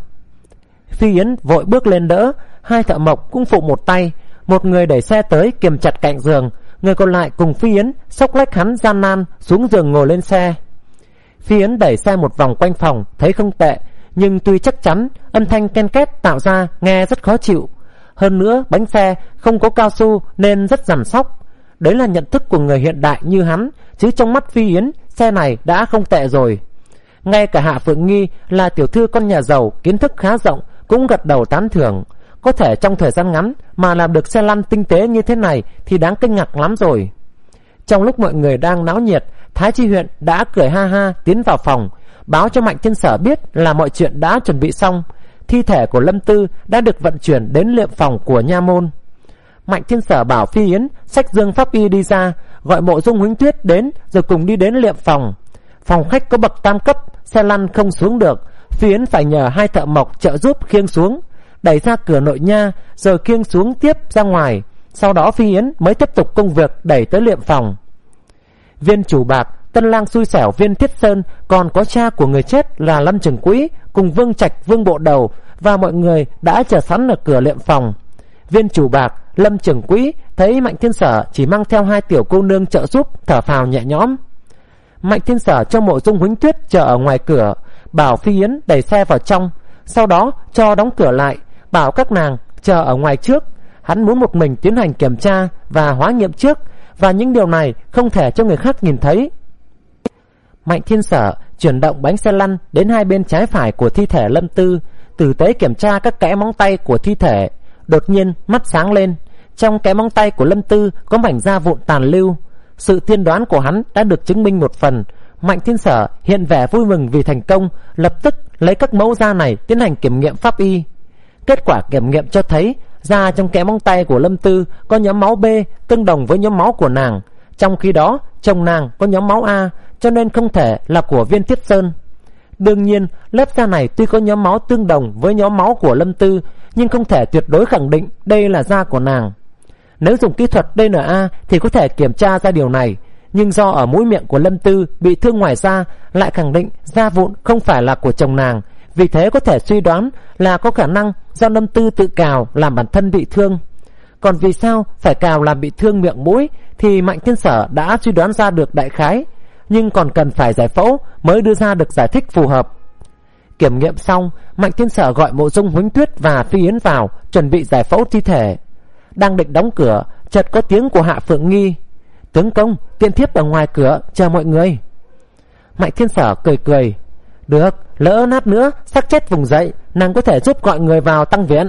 Phi Yến vội bước lên đỡ. Hai thợ mộc cũng phụ một tay. Một người đẩy xe tới kiềm chặt cạnh giường, người còn lại cùng Phi Yến xốc lách hắn gian nan xuống giường ngồi lên xe. Phi Yến đẩy xe một vòng quanh phòng, thấy không tệ, nhưng tuy chắc chắn, âm thanh ken két tạo ra nghe rất khó chịu. Hơn nữa bánh xe không có cao su nên rất rắn sóc. Đấy là nhận thức của người hiện đại như hắn, chứ trong mắt Phi Yến xe này đã không tệ rồi. Ngay cả Hạ Phượng Nghi là tiểu thư con nhà giàu, kiến thức khá rộng, cũng gật đầu tán thưởng. Có thể trong thời gian ngắn mà làm được xe lăn tinh tế như thế này thì đáng kinh ngạc lắm rồi. Trong lúc mọi người đang náo nhiệt, Thái Chi huyện đã cười ha ha tiến vào phòng, báo cho Mạnh Thiên Sở biết là mọi chuyện đã chuẩn bị xong. Thi thể của Lâm Tư đã được vận chuyển đến liệm phòng của nha môn. Mạnh Thiên Sở bảo Phi Yến xách dương pháp y đi ra, gọi Mộ Dung Huỳnh Tuyết đến rồi cùng đi đến liệm phòng. Phòng khách có bậc tam cấp, xe lăn không xuống được, Phi Yến phải nhờ hai thợ mộc trợ giúp khiêng xuống, đẩy ra cửa nội nha rồi khiêng xuống tiếp ra ngoài. Sau đó Phi Yến mới tiếp tục công việc đẩy tới liệm phòng. Viên chủ bạc, tân lang xui xẻo Viên Thiết Sơn, còn có cha của người chết là Lâm Trường Quỹ cùng Vương Trạch, Vương Bộ Đầu và mọi người đã chờ sẵn ở cửa liệm phòng. Viên chủ bạc, Lâm Trường Quỹ thấy Mạnh Thiên Sở chỉ mang theo hai tiểu cô nương trợ giúp, thở phào nhẹ nhõm. Mạnh Thiên Sở cho Mộ Dung Huỳnh Tuyết chờ ở ngoài cửa, bảo Phi Yến đẩy xe vào trong, sau đó cho đóng cửa lại, bảo các nàng chờ ở ngoài trước. Hắn muốn một mình tiến hành kiểm tra và hóa nghiệm trước, và những điều này không thể cho người khác nhìn thấy. Mạnh Thiên Sở chuyển động bánh xe lăn đến hai bên trái phải của thi thể Lâm Tư, tử tế kiểm tra các kẽ móng tay của thi thể. Đột nhiên mắt sáng lên, trong kẽ móng tay của Lâm Tư có mảnh da vụn tàn lưu. Sự tiên đoán của hắn đã được chứng minh một phần. Mạnh Thiên Sở hiện vẻ vui mừng vì thành công, lập tức lấy các mẫu da này tiến hành kiểm nghiệm pháp y. Kết quả kiểm nghiệm cho thấy da trong kẽ móng tay của Lâm Tư có nhóm máu B tương đồng với nhóm máu của nàng, trong khi đó chồng nàng có nhóm máu A, cho nên không thể là của Viên Thiết Sơn. Đương nhiên lớp da này tuy có nhóm máu tương đồng với nhóm máu của Lâm Tư, nhưng không thể tuyệt đối khẳng định đây là da của nàng. Nếu dùng kỹ thuật đê en a thì có thể kiểm tra ra điều này, nhưng do ở mũi miệng của Lâm Tư bị thương ngoài da, lại khẳng định da vụn không phải là của chồng nàng. Vì thế có thể suy đoán là có khả năng do Lâm Tư tự cào làm bản thân bị thương. Còn vì sao phải cào làm bị thương miệng mũi thì Mạnh Thiên Sở đã suy đoán ra được đại khái, nhưng còn cần phải giải phẫu mới đưa ra được giải thích phù hợp. Kiểm nghiệm xong, Mạnh Thiên Sở gọi Mộ Dung Huỳnh Tuyết và Phi Yến vào chuẩn bị giải phẫu thi thể. Đang định đóng cửa, chợt có tiếng của Hạ Phượng Nghi. Tướng công, tiện thiếp ở ngoài cửa chờ mọi người. Mạnh Thiên Sở cười cười. Được, lỡ nát nữa xác chết vùng dậy, nàng có thể giúp gọi người vào tăng viện.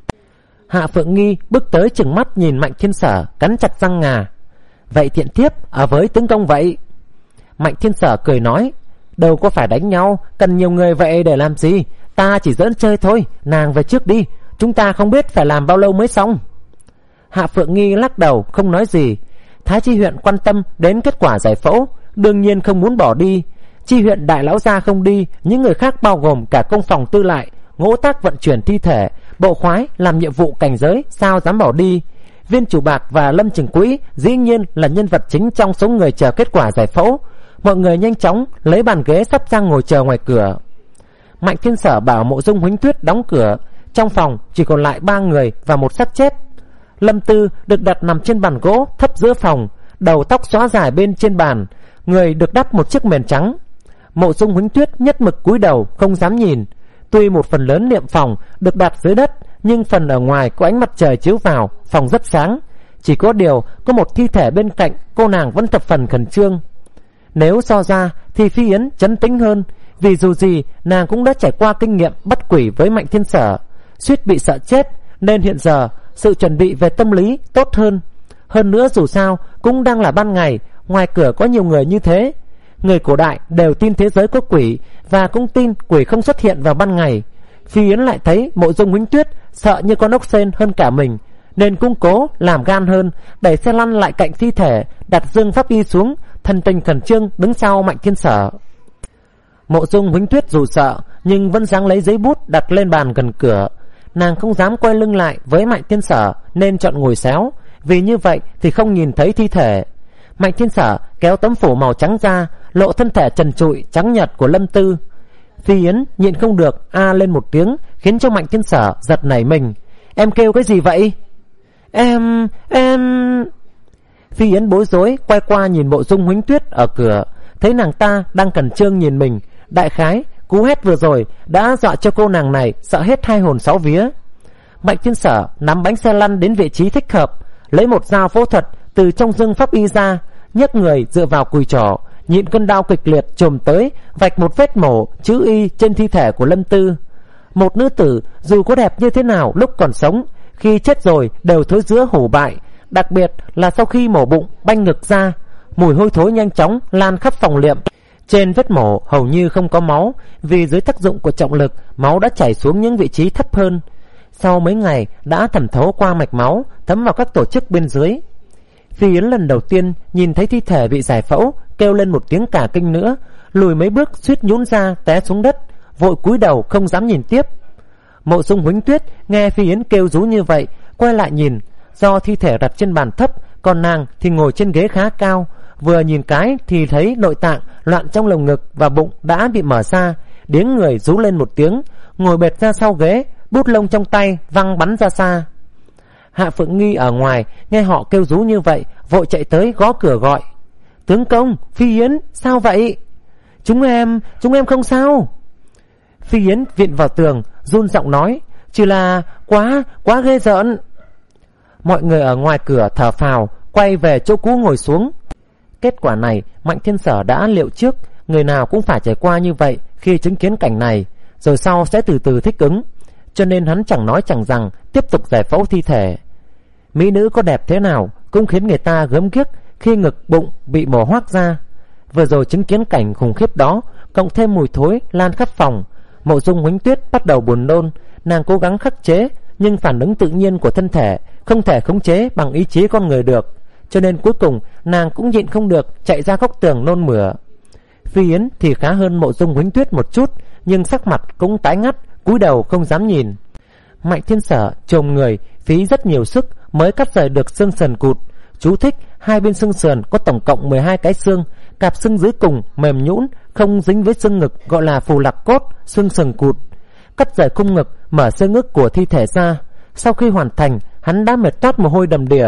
Hạ Phượng Nghi bước tới chừng mắt nhìn Mạnh Thiên Sở, cắn chặt răng ngà. Vậy tiện thiếp ở với tướng công vậy? Mạnh Thiên Sở cười nói. Đâu có phải đánh nhau, cần nhiều người vậy để làm gì? Ta chỉ giỡn chơi thôi, nàng về trước đi, chúng ta không biết phải làm bao lâu mới xong. Hạ Phượng Nghi lắc đầu không nói gì. Thái Chi huyện quan tâm đến kết quả giải phẫu, đương nhiên không muốn bỏ đi. Chi huyện đại lão gia không đi, những người khác bao gồm cả công phòng tư lại, ngỗ tác vận chuyển thi thể, bộ khoái làm nhiệm vụ cảnh giới, sao dám bỏ đi. Viên chủ bạc và Lâm Trường Quỹ dĩ nhiên là nhân vật chính trong số người chờ kết quả giải phẫu. Mọi người nhanh chóng lấy bàn ghế sắp sang ngồi chờ ngoài cửa. Mạnh Thiên Sở bảo Mộ Dung Huỳnh Tuyết đóng cửa. Trong phòng chỉ còn lại ba người và một xác chết. Lâm Tư được đặt nằm trên bàn gỗ thấp giữa phòng, đầu tóc xóa dài bên trên bàn, người được đắp một chiếc mền trắng. Mộ Dung Huỳnh Tuyết nhất mực cúi đầu không dám nhìn. Tuy một phần lớn liệm phòng được đặt dưới đất, nhưng phần ở ngoài có ánh mặt trời chiếu vào, phòng rất sáng. Chỉ có điều có một thi thể bên cạnh, cô nàng vẫn thập phần khẩn trương. Nếu so ra thì Phi Yến trấn tĩnh hơn, vì dù gì nàng cũng đã trải qua kinh nghiệm bắt quỷ với Mạnh Thiên Sở, suýt bị sợ chết, nên hiện giờ sự chuẩn bị về tâm lý tốt hơn. Hơn nữa dù sao cũng đang là ban ngày, ngoài cửa có nhiều người như thế. Người cổ đại đều tin thế giới có quỷ, và cũng tin quỷ không xuất hiện vào ban ngày. Phi Yến lại thấy Mộ Dung Huỳnh Tuyết sợ như con ốc sên hơn cả mình, nên cũng cố làm gan hơn, đẩy xe lăn lại cạnh thi thể, đặt dương pháp y xuống, thần tình khẩn trương đứng sau Mạnh Thiên Sở. Mộ Dung Huỳnh Tuyết dù sợ nhưng vẫn dáng lấy giấy bút đặt lên bàn gần cửa. Nàng không dám quay lưng lại với Mạnh Thiên Sở nên chọn ngồi xéo, vì như vậy thì không nhìn thấy thi thể. Mạnh Thiên Sở kéo tấm phủ màu trắng ra, lộ thân thể trần trụi trắng nhợt của Lâm Tư. Phi Yến nhịn không được a lên một tiếng, khiến cho Mạnh Thiên Sở giật nảy mình. Em kêu cái gì vậy? Em... em... Phi Yến bối rối quay qua nhìn Mộ Dung Huỳnh Tuyết ở cửa, thấy nàng ta đang cẩn trương nhìn mình. Đại khái cú hét vừa rồi đã dọa cho cô nàng này sợ hết hai hồn sáu vía. Mạnh Thiên Sở nắm bánh xe lăn đến vị trí thích hợp, lấy một dao phẫu thuật từ trong dương pháp y ra, nhấc người dựa vào cùi trỏ, nhịn cơn đau kịch liệt chồm tới, vạch một vết mổ chữ Y trên thi thể của Lâm Tư. Một nữ tử dù có đẹp như thế nào lúc còn sống, khi chết rồi đều thối rữa hủ bại, đặc biệt là sau khi mổ bụng banh ngực ra, mùi hôi thối nhanh chóng lan khắp phòng liệm. Trên vết mổ hầu như không có máu, vì dưới tác dụng của trọng lực, máu đã chảy xuống những vị trí thấp hơn. Sau mấy ngày đã thẩm thấu qua mạch máu, thấm vào các tổ chức bên dưới. Phi Yến lần đầu tiên nhìn thấy thi thể bị giải phẫu, kêu lên một tiếng cả kinh nữa, lùi mấy bước suýt nhún ra té xuống đất, vội cúi đầu không dám nhìn tiếp. Mộ Dung Huỳnh Tuyết nghe Phi Yến kêu rú như vậy, quay lại nhìn, do thi thể đặt trên bàn thấp, còn nàng thì ngồi trên ghế khá cao, vừa nhìn cái thì thấy nội tạng loạn trong lồng ngực và bụng đã bị mở ra, điếng người rú lên một tiếng, ngồi bệt ra sau ghế, bút lông trong tay văng bắn ra xa. Hạ Phượng Nghi ở ngoài nghe họ kêu rú như vậy, vội chạy tới gõ cửa gọi. Tướng công, Phi Yến, sao vậy? Chúng em, chúng em không sao. Phi Yến viện vào tường, run giọng nói, chỉ là quá, quá ghê rợn. Mọi người ở ngoài cửa thở phào, quay về chỗ cũ ngồi xuống. Kết quả này Mạnh Thiên Sở đã liệu trước, người nào cũng phải trải qua như vậy khi chứng kiến cảnh này, rồi sau sẽ từ từ thích ứng. Cho nên hắn chẳng nói chẳng rằng tiếp tục giải phẫu thi thể. Mỹ nữ có đẹp thế nào cũng khiến người ta gớm ghiếc khi ngực bụng bị mổ hoác ra. Vừa rồi chứng kiến cảnh khủng khiếp đó, cộng thêm mùi thối lan khắp phòng, Mộ Dung Huỳnh Tuyết bắt đầu buồn nôn. Nàng cố gắng khắc chế, nhưng phản ứng tự nhiên của thân thể không thể khống chế bằng ý chí con người được, cho nên cuối cùng nàng cũng nhịn không được chạy ra góc tường nôn mửa. Phi Yến thì khá hơn Mộ Dung Huỳnh Tuyết một chút, nhưng sắc mặt cũng tái ngắt, cúi đầu không dám nhìn. Mạnh Thiên Sở chồm người phí rất nhiều sức mới cắt rời được xương sườn cụt. Chú thích: hai bên xương sườn có tổng cộng mười hai cái xương, cạp xương dưới cùng mềm nhũn, không dính với xương ngực gọi là phù lạc cốt, xương sườn cụt. Cắt rời khung ngực, mở xương ức của thi thể ra. Sau khi hoàn thành, hắn đã mệt toát mồ hôi đầm đìa.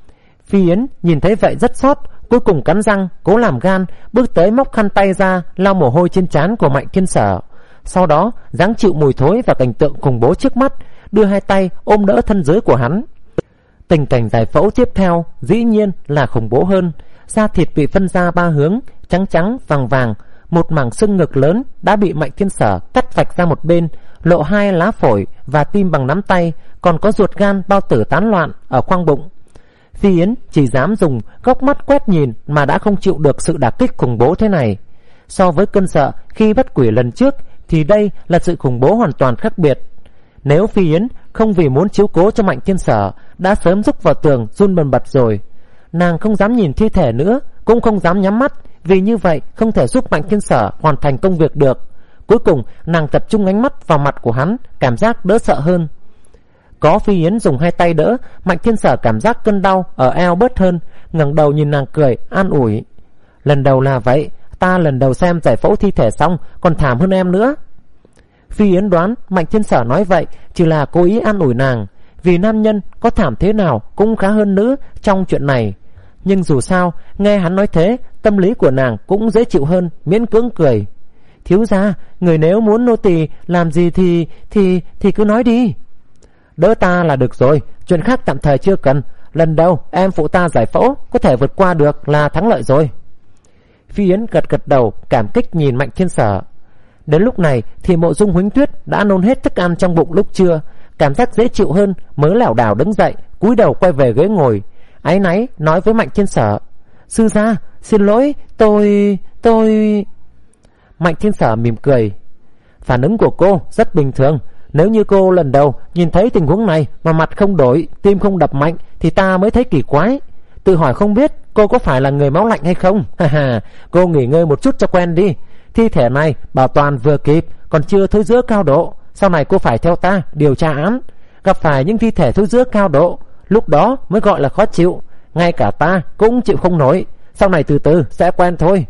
Phi Yến nhìn thấy vậy rất xót, cuối cùng cắn răng cố làm gan, bước tới móc khăn tay ra lau mồ hôi trên trán của Mạnh Thiên Sở. Sau đó gắng chịu mùi thối và cảnh tượng khủng bố trước mắt, đưa hai tay ôm đỡ thân dưới của hắn. Tình cảnh giải phẫu tiếp theo dĩ nhiên là khủng bố hơn. Da thịt bị phân ra ba hướng, trắng trắng vàng vàng. Một mảng xương ngực lớn đã bị Mạnh Thiên Sở cắt vạch ra một bên, lộ hai lá phổi và tim bằng nắm tay, còn có ruột gan bao tử tán loạn ở khoang bụng. Phi Yến chỉ dám dùng góc mắt quét nhìn mà đã không chịu được sự đả kích khủng bố thế này. So với cơn sợ khi bắt quỷ lần trước thì đây là sự khủng bố hoàn toàn khác biệt. Nếu Phi Yến không vì muốn chiếu cố cho Mạnh Thiên Sở đã sớm rúc vào tường run bần bật rồi. Nàng không dám nhìn thi thể nữa, cũng không dám nhắm mắt, vì như vậy không thể giúp Mạnh Thiên Sở hoàn thành công việc được. Cuối cùng nàng tập trung ánh mắt vào mặt của hắn, cảm giác đỡ sợ hơn. Có Phi Yến dùng hai tay đỡ, Mạnh Thiên Sở cảm giác cơn đau ở eo bớt hơn, ngẩng đầu nhìn nàng cười an ủi. Lần đầu là vậy, ta lần đầu xem giải phẫu thi thể xong còn thảm hơn em nữa. Phi Yến đoán Mạnh Thiên Sở nói vậy chỉ là cố ý an ủi nàng, vì nam nhân có thảm thế nào cũng khá hơn nữ trong chuyện này. Nhưng dù sao nghe hắn nói thế, tâm lý của nàng cũng dễ chịu hơn, miễn cưỡng cười. Thiếu gia, người nếu muốn nô tỳ làm gì thì thì thì cứ nói đi. Đỡ ta là được rồi, chuyện khác tạm thời chưa cần. Lần đầu em phụ ta giải phẫu có thể vượt qua được là thắng lợi rồi. Phi Yến gật gật đầu, cảm kích nhìn Mạnh Thiên Sở. Đến lúc này thì Mộ Dung Huỳnh Tuyết đã nôn hết thức ăn trong bụng lúc trưa, cảm giác dễ chịu hơn mới lảo đảo đứng dậy, cúi đầu quay về ghế ngồi, áy náy nói với Mạnh Thiên Sở. Sư gia, xin lỗi, tôi... tôi... Mạnh Thiên Sở mỉm cười. Phản ứng của cô rất bình thường. Nếu như cô lần đầu nhìn thấy tình huống này mà mặt không đổi, tim không đập mạnh thì ta mới thấy kỳ quái. Tự hỏi không biết cô có phải là người máu lạnh hay không. Cô nghỉ ngơi một chút cho quen đi. Thi thể này bảo toàn vừa kịp, còn chưa thối rữa cao độ. Sau này cô phải theo ta điều tra án. Gặp phải những thi thể thối rữa cao độ, lúc đó mới gọi là khó chịu. Ngay cả ta cũng chịu không nổi. Sau này từ từ sẽ quen thôi.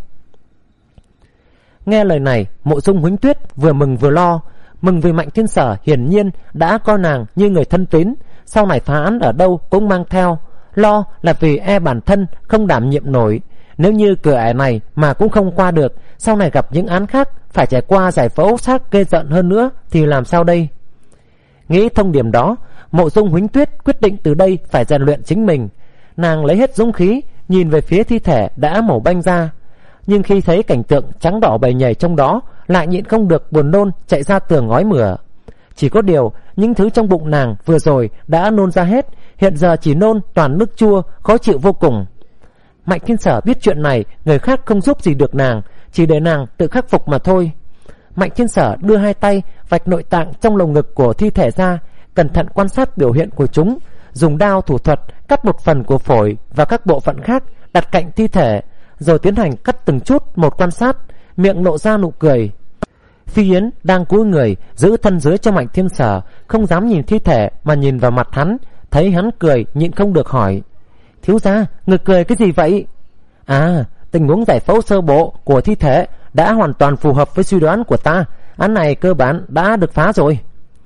Nghe lời này, Mộ Dung Huỳnh Tuyết vừa mừng vừa lo. Mừng vì Mạnh Thiên Sở hiển nhiên đã coi nàng như người thân tín, sau này phá án ở đâu cũng mang theo. Lo là vì e bản thân không đảm nhiệm nổi. Nếu như cửa ải này mà cũng không qua được, sau này gặp những án khác phải trải qua giải phẫu xác ghê rợn hơn nữa thì làm sao đây? Nghĩ thông điểm đó, Mộ Dung Huỳnh Tuyết quyết định từ đây phải rèn luyện chính mình. Nàng lấy hết dũng khí nhìn về phía thi thể đã mổ banh ra, nhưng khi thấy cảnh tượng trắng đỏ bầy nhầy trong đó, lại nhịn không được buồn nôn chạy ra tường ngói mửa. Chỉ có điều những thứ trong bụng nàng vừa rồi đã nôn ra hết, hiện giờ chỉ nôn toàn nước chua, khó chịu vô cùng. Mạnh Thiên Sở biết chuyện này người khác không giúp gì được nàng, chỉ để nàng tự khắc phục mà thôi. Mạnh Thiên Sở đưa hai tay vạch nội tạng trong lồng ngực của thi thể ra, cẩn thận quan sát biểu hiện của chúng, dùng đao thủ thuật cắt một phần của phổi và các bộ phận khác đặt cạnh thi thể, rồi tiến hành cắt từng chút một quan sát, miệng lộ ra nụ cười. Phi Yến đang cúi người giữ thân dưới cho Mạnh Thiên Sở, không dám nhìn thi thể mà nhìn vào mặt hắn. Thấy hắn cười nhịn không được hỏi: thiếu gia, người cười cái gì vậy? À, tình huống giải phẫu sơ bộ của thi thể đã hoàn toàn phù hợp với suy đoán của ta. Án này cơ bản đã được phá rồi.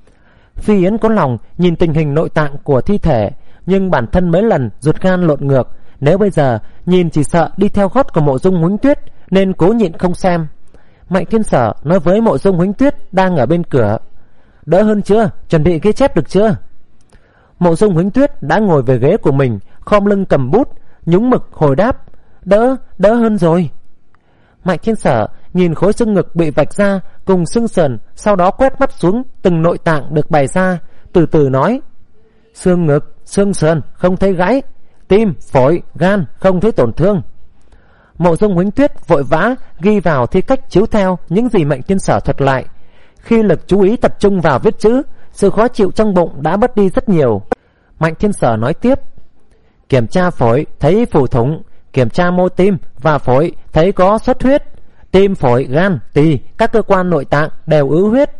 Phi Yến có lòng nhìn tình hình nội tạng của thi thể, nhưng bản thân mấy lần ruột gan lộn ngược, nếu bây giờ nhìn chỉ sợ đi theo gót của Mộ Dung Huỳnh Tuyết, nên cố nhịn không xem. Mạnh Thiên Sở nói với Mộ Dung Huỳnh Tuyết đang ở bên cửa: đỡ hơn chưa? Chuẩn bị ghi chép được chưa? Mộ Dung Huỳnh Tuyết đã ngồi về ghế của mình, khom lưng cầm bút, nhúng mực hồi đáp: Đỡ, đỡ hơn rồi. Mạnh Thiên Sở nhìn khối xương ngực bị vạch ra cùng xương sườn, sau đó quét mắt xuống từng nội tạng được bày ra, từ từ nói: xương ngực, xương sườn không thấy gãy, tim, phổi, gan không thấy tổn thương. Mộ Dung Huỳnh Tuyết vội vã ghi vào thi cách chiếu theo những gì Mạnh Thiên Sở thuật lại. Khi lực chú ý tập trung vào viết chữ, sự khó chịu trong bụng đã bớt đi rất nhiều. Mạnh Thiên Sở nói tiếp: kiểm tra phổi thấy phù thủng, kiểm tra mô tim và phổi thấy có xuất huyết, tim, phổi, gan, tỳ, các cơ quan nội tạng đều ứ huyết.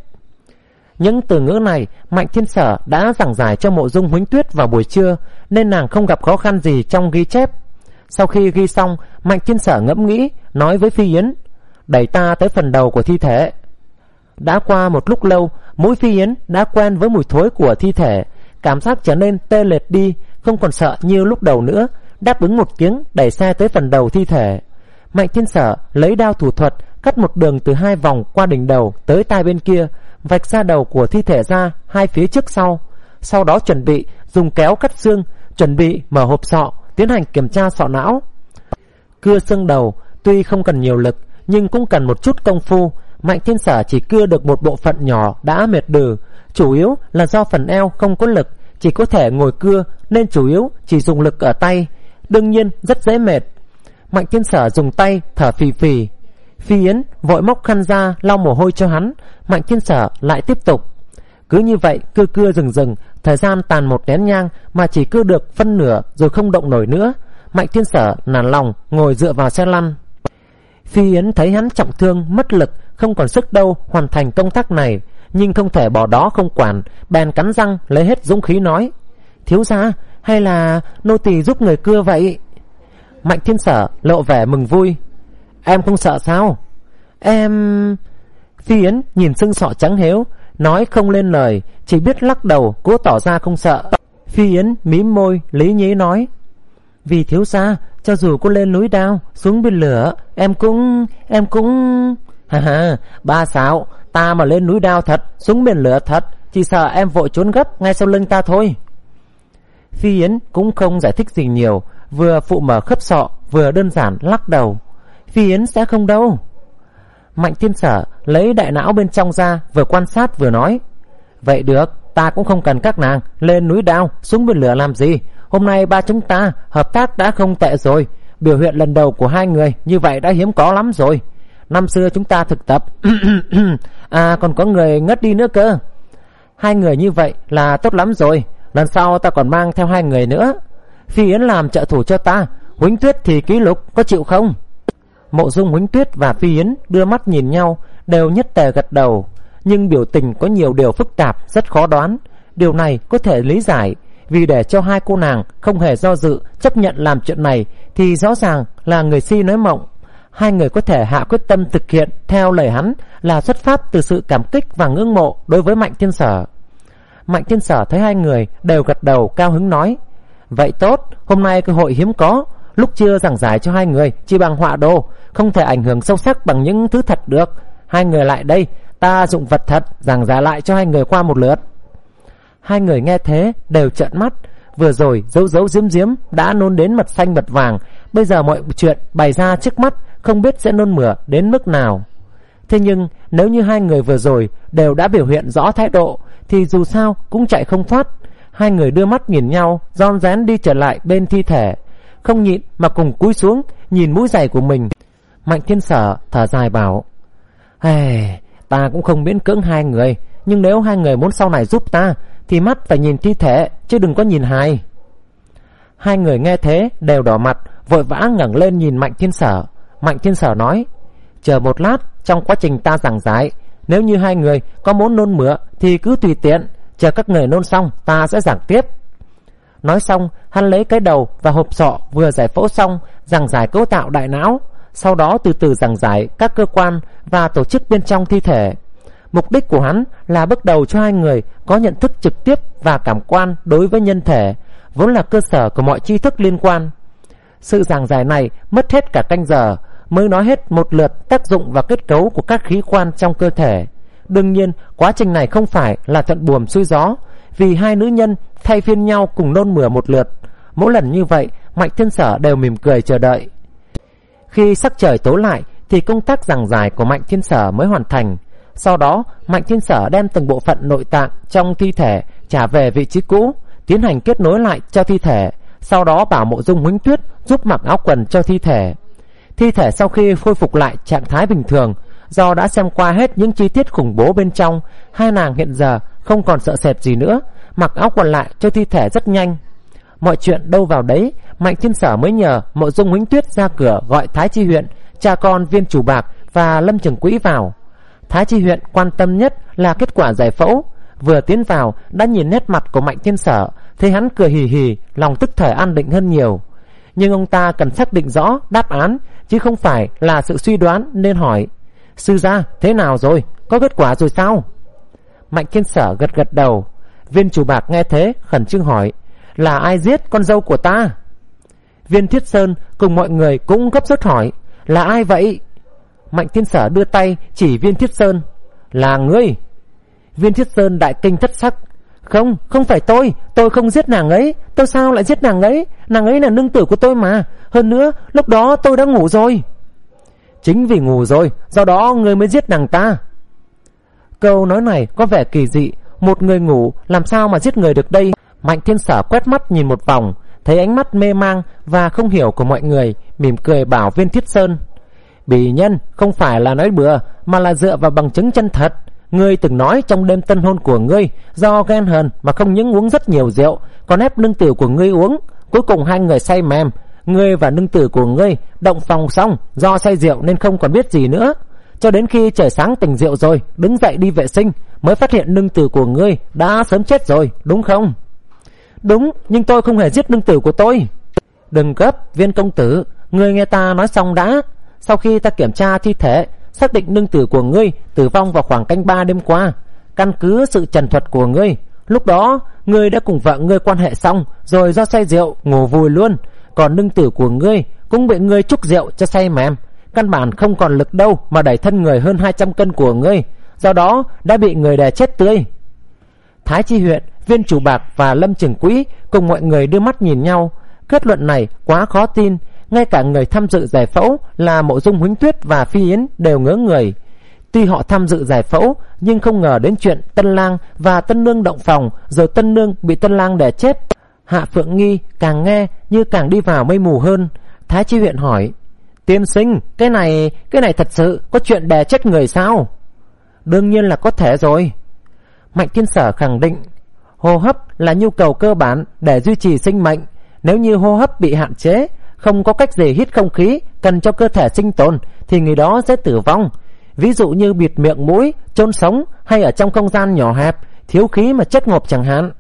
Những từ ngữ này Mạnh Thiên Sở đã giảng giải cho Mộ Dung Huỳnh Tuyết vào buổi trưa, nên nàng không gặp khó khăn gì trong ghi chép. Sau khi ghi xong, Mạnh Thiên Sở ngẫm nghĩ, nói với Phi Yến: đẩy ta tới phần đầu của thi thể. Đã qua một lúc lâu, mũi Phi Yến đã quen với mùi thối của thi thể, cảm giác trở nên tê liệt đi, không còn sợ như lúc đầu nữa, đáp ứng một tiếng đẩy xe tới phần đầu thi thể. Mạnh Thiên Sở lấy đao thủ thuật cắt một đường từ hai vòng qua đỉnh đầu tới tai bên kia, vạch ra đầu của thi thể ra hai phía trước sau. Sau đó chuẩn bị dùng kéo cắt xương, chuẩn bị mở hộp sọ, tiến hành kiểm tra sọ não. Cưa xương đầu tuy không cần nhiều lực, nhưng cũng cần một chút công phu. Mạnh Thiên Sở chỉ cưa được một bộ phận nhỏ đã mệt đừ, chủ yếu là do phần eo không có lực, chỉ có thể ngồi cưa nên chủ yếu chỉ dùng lực ở tay, đương nhiên rất dễ mệt. Mạnh Thiên Sở dùng tay thở phì phì. Phi Yến vội móc khăn ra lau mồ hôi cho hắn. Mạnh Thiên Sở lại tiếp tục. Cứ như vậy cưa cưa rừng rừng, thời gian tàn một nén nhang mà chỉ cưa được phân nửa rồi không động nổi nữa. Mạnh Thiên Sở nản lòng ngồi dựa vào xe lăn. Phi Yến thấy hắn trọng thương mất lực, không còn sức đâu hoàn thành công tác này, nhưng không thể bỏ đó không quản, bèn cắn răng lấy hết dũng khí nói: thiếu gia, hay là nô tỳ giúp người cưa vậy? Mạnh Thiên Sở lộ vẻ mừng vui: em không sợ sao? Em... Phi Yến nhìn xương sọ trắng héo, nói không lên lời, chỉ biết lắc đầu cố tỏ ra không sợ. Phi Yến mím môi lý nhí nói: vì thiếu gia, cho dù có lên núi đao xuống biển lửa, em cũng... em cũng... Ha ha, ba xạo, ta mà lên núi đao thật, xuống biển lửa thật, chỉ sợ em vội trốn gấp ngay sau lưng ta thôi. Phi Yến cũng không giải thích gì nhiều, vừa phụ mở khớp sọ vừa đơn giản lắc đầu: Phi Yến sẽ không đâu. Mạnh Thiên Sở lấy đại não bên trong ra, vừa quan sát vừa nói: vậy được, ta cũng không cần các nàng lên núi đao xuống biển lửa làm gì. Hôm nay ba chúng ta hợp tác đã không tệ rồi, Biểu hiện lần đầu của hai người như vậy đã hiếm có lắm rồi. Năm xưa chúng ta thực tập à còn có người ngất đi nữa cơ. Hai người như vậy là tốt lắm rồi. Lần sau ta còn mang theo hai người nữa. Phi Yến làm trợ thủ cho ta, Huỳnh Tuyết thì ký lục, có chịu không? Mộ Dung Huỳnh Tuyết và Phi Yến đưa mắt nhìn nhau, đều nhất tề gật đầu. Nhưng biểu tình có nhiều điều phức tạp, rất khó đoán. Điều này có thể lý giải, vì để cho hai cô nàng không hề do dự chấp nhận làm chuyện này thì rõ ràng là người si nói mộng. Hai người có thể hạ quyết tâm thực hiện theo lời hắn là xuất phát từ sự cảm kích và ngưỡng mộ đối với Mạnh Thiên Sở. Mạnh Thiên Sở thấy hai người đều gật đầu, cao hứng nói: vậy tốt, hôm nay cơ hội hiếm có, lúc chưa giảng giải cho hai người chỉ bằng họa đồ, không thể ảnh hưởng sâu sắc bằng những thứ thật được. Hai người lại đây, ta dụng vật thật giảng giải lại cho hai người qua một lượt. Hai người nghe thế đều trợn mắt. Vừa rồi giấu giấu giếm giếm đã nôn đến mật xanh mật vàng, bây giờ mọi chuyện bày ra trước mắt, không biết sẽ nôn mửa đến mức nào. Thế nhưng nếu như hai người vừa rồi đều đã biểu hiện rõ thái độ thì dù sao cũng chạy không thoát. Hai người đưa mắt nhìn nhau, ron rén đi trở lại bên thi thể, không nhịn mà cùng cúi xuống nhìn mũi giày của mình. Mạnh Thiên Sở thở dài bảo: hey, ta cũng không miễn cưỡng hai người, nhưng nếu hai người muốn sau này giúp ta thì mắt phải nhìn thi thể chứ đừng có nhìn hài. Hai người nghe thế đều đỏ mặt, vội vã ngẩng lên nhìn Mạnh Thiên Sở. Mạnh Thiên Sở nói: chờ một lát, trong quá trình ta giảng giải, nếu như hai người có muốn nôn mửa thì cứ tùy tiện, chờ các người nôn xong ta sẽ giảng tiếp. Nói xong, hắn lấy cái đầu và hộp sọ vừa giải phẫu xong giảng giải cấu tạo đại não, sau đó từ từ giảng giải các cơ quan và tổ chức bên trong thi thể. Mục đích của hắn là bước đầu cho hai người có nhận thức trực tiếp và cảm quan đối với nhân thể, vốn là cơ sở của mọi tri thức liên quan. Sự giảng giải này mất hết cả canh giờ mới nói hết một lượt tác dụng và kết cấu của các khí quan trong cơ thể. Đương nhiên quá trình này không phải là thuận buồm xuôi gió, vì hai nữ nhân thay phiên nhau cùng nôn mửa một lượt. Mỗi lần như vậy Mạnh Thiên Sở đều mỉm cười chờ đợi. Khi sắc trời tối lại thì công tác giảng giải của Mạnh Thiên Sở mới hoàn thành. Sau đó Mạnh Thiên Sở đem từng bộ phận nội tạng trong thi thể trả về vị trí cũ, tiến hành kết nối lại cho thi thể. Sau đó bảo Mộ Dung Huỳnh Tuyết giúp mặc áo quần cho thi thể. Thi thể sau khi khôi phục lại trạng thái bình thường, do đã xem qua hết những chi tiết khủng bố bên trong, hai nàng hiện giờ không còn sợ sệt gì nữa, mặc áo quần lại cho thi thể rất nhanh. Mọi chuyện đâu vào đấy, Mạnh Thiên Sở mới nhờ Mộ Dung Huỳnh Tuyết ra cửa gọi Thái Chi Huyện, cha con Viên Chủ Bạc và Lâm Trường Quỹ vào. Thái Chi Huyện quan tâm nhất là kết quả giải phẫu. Vừa tiến vào đã nhìn nét mặt của Mạnh Thiên Sở, thấy hắn cười hì hì, lòng tức thời an định hơn nhiều. Nhưng ông ta cần xác định rõ đáp án, chứ không phải là sự suy đoán, nên hỏi: sư gia thế nào rồi, có kết quả rồi sao? Mạnh Thiên Sở gật gật đầu. Viên Chủ Bạc nghe thế khẩn trương hỏi: là ai giết con dâu của ta? Viên Thiết Sơn cùng mọi người cũng gấp rút hỏi: là ai vậy? Mạnh Thiên Sở đưa tay chỉ Viên Thiết Sơn: là ngươi. Viên Thiết Sơn đại kinh thất sắc: không, không phải tôi, tôi không giết nàng ấy. Tôi sao lại giết nàng ấy? Nàng ấy là nương tử của tôi mà. Hơn nữa lúc đó tôi đã ngủ rồi. Chính vì ngủ rồi, do đó ngươi mới giết nàng ta. Câu nói này có vẻ kỳ dị. Một người ngủ làm sao mà giết người được đây? Mạnh Thiên Sở quét mắt nhìn một vòng, thấy ánh mắt mê mang và không hiểu của mọi người, mỉm cười bảo Viên Thiết Sơn: bỉ nhân không phải là nói bừa, mà là dựa vào bằng chứng chân thật. Ngươi từng nói trong đêm tân hôn của ngươi, do ghen hờn mà không những uống rất nhiều rượu, còn ép nương tử của ngươi uống. Cuối cùng hai người say mềm. Ngươi và nương tử của ngươi động phòng xong, do say rượu nên không còn biết gì nữa. Cho đến khi trời sáng tỉnh rượu rồi, đứng dậy đi vệ sinh, mới phát hiện nương tử của ngươi đã sớm chết rồi, đúng không? Đúng, nhưng tôi không hề giết nương tử của tôi. Đừng gấp, Viên công tử, ngươi nghe ta nói xong đã. Sau khi ta kiểm tra thi thể, xác định nương tử của ngươi tử vong vào khoảng canh ba đêm qua. Căn cứ sự trần thuật của ngươi, lúc đó ngươi đã cùng vợ ngươi quan hệ xong, rồi do say rượu ngủ vùi luôn. Còn nương tử của ngươi cũng bị ngươi trúc rượu cho say mềm, căn bản không còn lực đâu mà đẩy thân người hơn hai trăm cân của ngươi, do đó đã bị người đè chết tươi. Thái Chi Huyện, Viên Chủ Bạc và Lâm Trường Quỹ cùng mọi người đưa mắt nhìn nhau. Kết luận này quá khó tin, ngay cả người tham dự giải phẫu là Mộ Dung Huỳnh Tuyết và Phi Yến đều ngớ người. Tuy họ tham dự giải phẫu, nhưng không ngờ đến chuyện Tân Lang và Tân Nương động phòng, rồi Tân Nương bị Tân Lang đè chết. Hạ Phượng Nghi càng nghe như càng đi vào mây mù hơn. Thái Chi huyện hỏi: Tiên sinh, cái này Cái này thật sự có chuyện đè chết người sao? Đương nhiên là có thể rồi. Mạnh Thiên Sở khẳng định: Hô hấp là nhu cầu cơ bản để duy trì sinh mệnh. Nếu như hô hấp bị hạn chế, không có cách gì hít không khí cần cho cơ thể sinh tồn, thì người đó sẽ tử vong. Ví dụ như bịt miệng mũi, chôn sống, hay ở trong không gian nhỏ hẹp, thiếu khí mà chết ngộp chẳng hạn.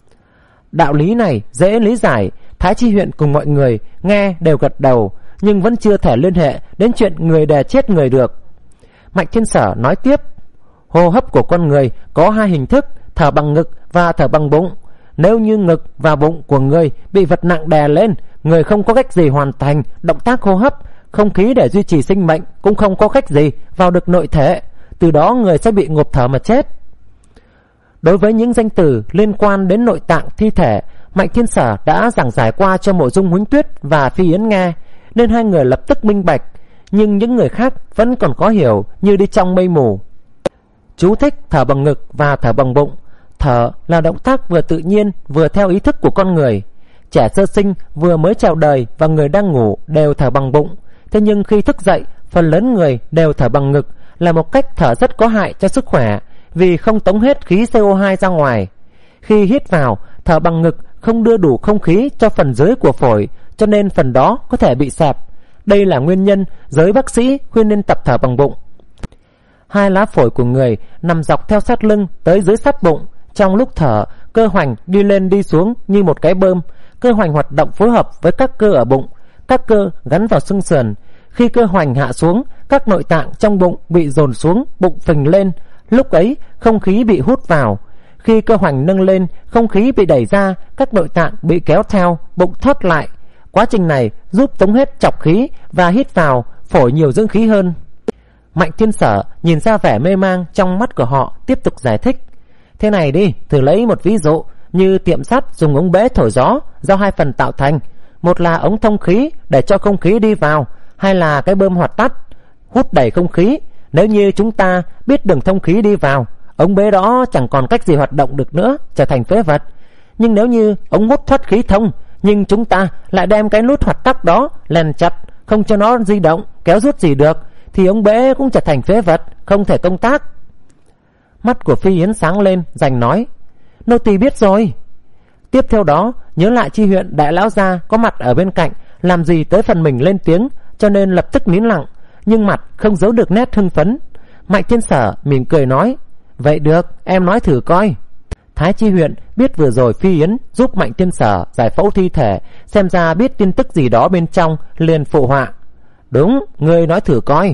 Đạo lý này dễ lý giải. Thái Chi huyện cùng mọi người nghe đều gật đầu, nhưng vẫn chưa thể liên hệ đến chuyện người đè chết người được. Mạnh Thiên Sở nói tiếp: Hô hấp của con người có hai hình thức, thở bằng ngực và thở bằng bụng. Nếu như ngực và bụng của người bị vật nặng đè lên, người không có cách gì hoàn thành động tác hô hấp, không khí để duy trì sinh mệnh cũng không có cách gì vào được nội thể, từ đó người sẽ bị ngộp thở mà chết. Đối với những danh từ liên quan đến nội tạng thi thể, Mạnh Thiên Sở đã giảng giải qua cho Mộ Dung Huỳnh Tuyết và Phi Yến nghe, nên hai người lập tức minh bạch. Nhưng những người khác vẫn còn khó hiểu như đi trong mây mù. Chú thích thở bằng ngực và thở bằng bụng. Thở là động tác vừa tự nhiên vừa theo ý thức của con người. Trẻ sơ sinh vừa mới chào đời và người đang ngủ đều thở bằng bụng. Thế nhưng khi thức dậy, phần lớn người đều thở bằng ngực, là một cách thở rất có hại cho sức khỏe, vì không tống hết khí xê o hai ra ngoài. Khi hít vào, thở bằng ngực không đưa đủ không khí cho phần dưới của phổi, cho nên phần đó có thể bị xẹp. Đây là nguyên nhân giới bác sĩ khuyên nên tập thở bằng bụng. Hai lá phổi của người nằm dọc theo sát lưng tới dưới sát bụng. Trong lúc thở, cơ hoành đi lên đi xuống như một cái bơm. Cơ hoành hoạt động phối hợp với các cơ ở bụng. Các cơ gắn vào xương sườn. Khi cơ hoành hạ xuống, các nội tạng trong bụng bị dồn xuống, bụng phình lên. Lúc ấy, không khí bị hút vào. Khi cơ hoành nâng lên, không khí bị đẩy ra, các nội tạng bị kéo theo, bụng thoát lại. Quá trình này giúp tống hết trọc khí và hít vào, phổi nhiều dưỡng khí hơn. Mạnh Thiên Sở nhìn ra vẻ mê mang trong mắt của họ, tiếp tục giải thích: Thế này đi, thử lấy một ví dụ như tiệm sắt dùng ống bể thổi gió do hai phần tạo thành. Một là ống thông khí để cho không khí đi vào, hai là cái bơm hoạt tắt hút đẩy không khí. Nếu như chúng ta biết đường thông khí đi vào, ống bể đó chẳng còn cách gì hoạt động được nữa, trở thành phế vật. Nhưng nếu như ống hút thoát khí thông, nhưng chúng ta lại đem cái nút hoạt tắc đó len chặt, không cho nó di động, kéo rút gì được, thì ống bể cũng trở thành phế vật, không thể công tác. Mắt của Phi Yến sáng lên, rành nói: Nô tỳ biết rồi. Tiếp theo đó, nhớ lại Chi huyện đại lão gia có mặt ở bên cạnh, làm gì tới phần mình lên tiếng, cho nên lập tức nín lặng, nhưng mặt không giấu được nét hưng phấn. Mạnh Thiên Sở mỉm cười nói: Vậy được, em nói thử coi. Thái Chi huyện biết vừa rồi Phi Yến giúp Mạnh Thiên Sở giải phẫu thi thể, xem ra biết tin tức gì đó bên trong, liền phụ họa: Đúng, ngươi nói thử coi.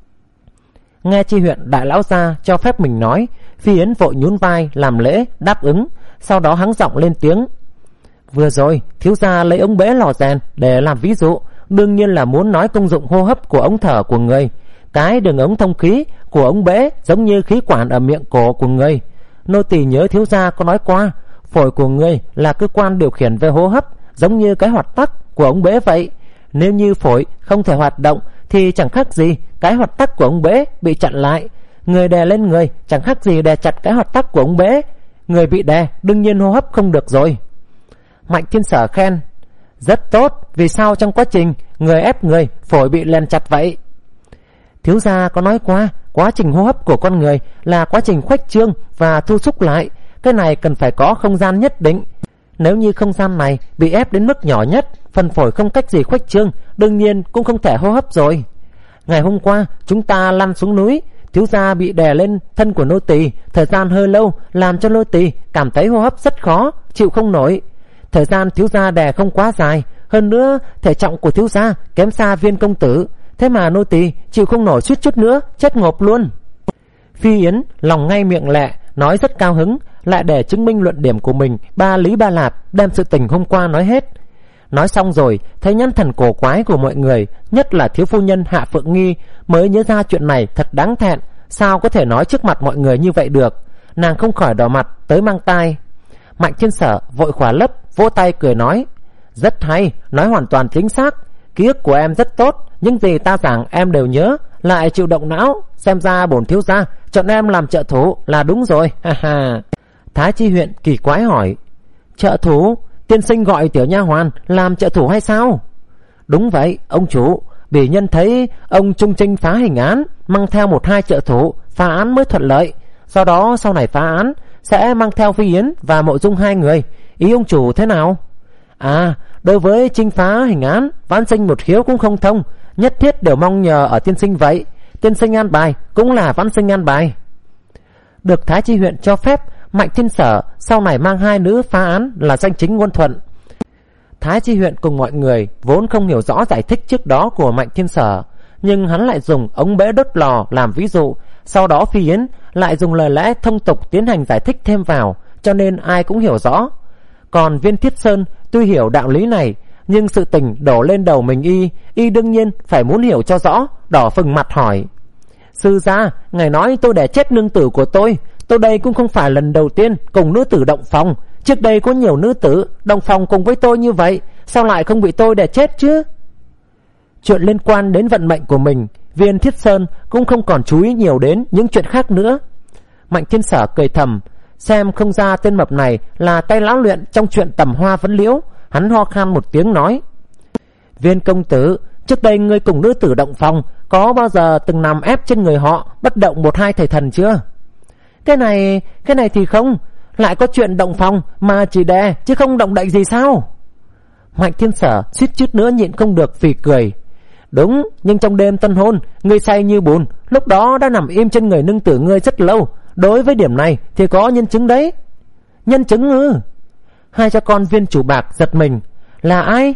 Nghe Chi huyện đại lão gia cho phép mình nói, Phi Yến vội nhún vai làm lễ đáp ứng, sau đó hắng giọng lên tiếng: Vừa rồi thiếu gia lấy ống bể lò rèn để làm ví dụ, đương nhiên là muốn nói công dụng hô hấp của ống thở của người. Cái đường ống thông khí của ống bể giống như khí quản ở miệng cổ của người. Nô tỳ nhớ thiếu gia có nói qua, phổi của người là cơ quan điều khiển về hô hấp, giống như cái hoạt tắc của ống bể vậy. Nếu như phổi không thể hoạt động thì chẳng khác gì cái hoạt tắc của ống bể bị chặn lại. Người đè lên người chẳng khác gì đè chặt cái hoạt tắc của ống bể. Người bị đè đương nhiên hô hấp không được rồi. Mạnh Thiên Sở khen: Rất tốt, vì sao trong quá trình người ép người, phổi bị len chặt vậy? Thiếu gia có nói qua, quá trình hô hấp của con người là quá trình khuếch trương và thu xúc lại. Cái này cần phải có không gian nhất định. Nếu như không gian này bị ép đến mức nhỏ nhất, phần phổi không cách gì khuếch trương, đương nhiên cũng không thể hô hấp rồi. Ngày hôm qua chúng ta lăn xuống núi, thiếu gia bị đè lên thân của nô tỳ, thời gian hơi lâu làm cho nô tỳ cảm thấy hô hấp rất khó, chịu không nổi. Thời gian thiếu gia đè không quá dài, hơn nữa thể trọng của thiếu gia kém xa Viên công tử, thế mà nô tỳ chịu không nổi, suýt chút nữa chết ngộp luôn. Phi Yến lòng ngay miệng lẹ, nói rất cao hứng, lại để chứng minh luận điểm của mình, ba lý ba lạp đem sự tình hôm qua nói hết. Nói xong rồi, thấy nhãn thần cổ quái của mọi người, nhất là thiếu phu nhân Hạ Phượng Nghi, mới nhớ ra chuyện này thật đáng thẹn. Sao có thể nói trước mặt mọi người như vậy được? Nàng không khỏi đỏ mặt tới mang tai. Mạnh Thiên Sở vội khỏa lấp, vỗ tay cười nói: Rất hay, nói hoàn toàn chính xác. Ký ức của em rất tốt, những gì ta giảng em đều nhớ, lại chịu động não. Xem ra bổn thiếu gia chọn em làm trợ thủ là đúng rồi. Ha ha. Thái Chi huyện kỳ quái hỏi: Trợ thủ? Tiên sinh gọi tiểu nha hoàn làm trợ thủ hay sao? Đúng vậy ông chủ, bỉ nhân thấy ông trung trinh phá hình án, mang theo một hai trợ thủ, phá án mới thuận lợi. Do đó sau này phá án sẽ mang theo Phi Yến và Mộ Dung hai người. Ý ông chủ thế nào? À, đối với trinh phá hình án, vãn sinh một khiếu cũng không thông, nhất thiết đều mong nhờ ở tiên sinh vậy. Tiên sinh an bài cũng là vãn sinh an bài. Được Thái Chi huyện cho phép, Mạnh Thiên Sở sau này mang hai nữ phá án là danh chính ngôn thuận. Thái Chi huyện cùng mọi người vốn không hiểu rõ giải thích trước đó của Mạnh Thiên Sở, nhưng hắn lại dùng ống bể đốt lò làm ví dụ. Sau đó Phi Yến lại dùng lời lẽ thông tục tiến hành giải thích thêm vào, cho nên ai cũng hiểu rõ. Còn Viên Thiết Sơn tuy hiểu đạo lý này, nhưng sự tình đổ lên đầu mình y, y đương nhiên phải muốn hiểu cho rõ, đỏ phừng mặt hỏi: Sư gia, ngài nói tôi đẻ chết nương tử của tôi. Tôi đây cũng không phải lần đầu tiên cùng nữ tử động phòng, trước đây có nhiều nữ tử động phòng cùng với tôi như vậy, sao lại không bị tôi đẻ chết chứ? Chuyện liên quan đến vận mệnh của mình, Viên Thiết Sơn cũng không còn chú ý nhiều đến những chuyện khác nữa. Mạnh Thiên Sở cười thầm, xem không ra tên mập này là tay lão luyện trong chuyện tầm hoa vấn liễu. Hắn ho khan một tiếng nói: Viên công tử, trước đây ngươi cùng nữ tử động phòng, có bao giờ từng nằm ép trên người họ bất động một hai thời thần chưa? Cái này, cái này thì không. Lại có chuyện động phòng mà chỉ đè chứ không động đậy gì sao? Mạnh Thiên Sở suýt chút nữa nhịn không được phì cười. Đúng, nhưng trong đêm tân hôn, ngươi say như bùn, lúc đó đã nằm im trên người nương tử ngươi rất lâu. Đối với điểm này thì có nhân chứng đấy. Nhân chứng ư? Hai cha con Viên chủ bạc giật mình. Là ai?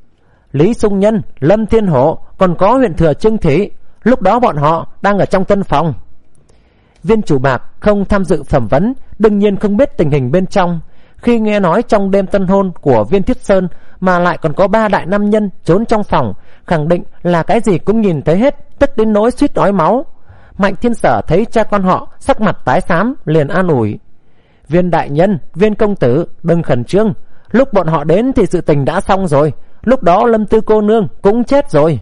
Lý Sung Nhân, Lâm Thiên Hổ, còn có huyện thừa Trương Thủy. Lúc đó bọn họ đang ở trong tân phòng. Viên chủ bạc không tham dự thẩm vấn, đương nhiên không biết tình hình bên trong. Khi nghe nói trong đêm tân hôn của Viên Thiết Sơn mà lại còn có ba đại nam nhân trốn trong phòng, khẳng định là cái gì cũng nhìn thấy hết, tức đến nỗi suýt ói máu. Mạnh Thiên Sở thấy cha con họ sắc mặt tái xám, liền an ủi: Viên đại nhân, Viên công tử, đừng khẩn trương. Lúc bọn họ đến thì sự tình đã xong rồi. Lúc đó Lâm Tư cô nương cũng chết rồi.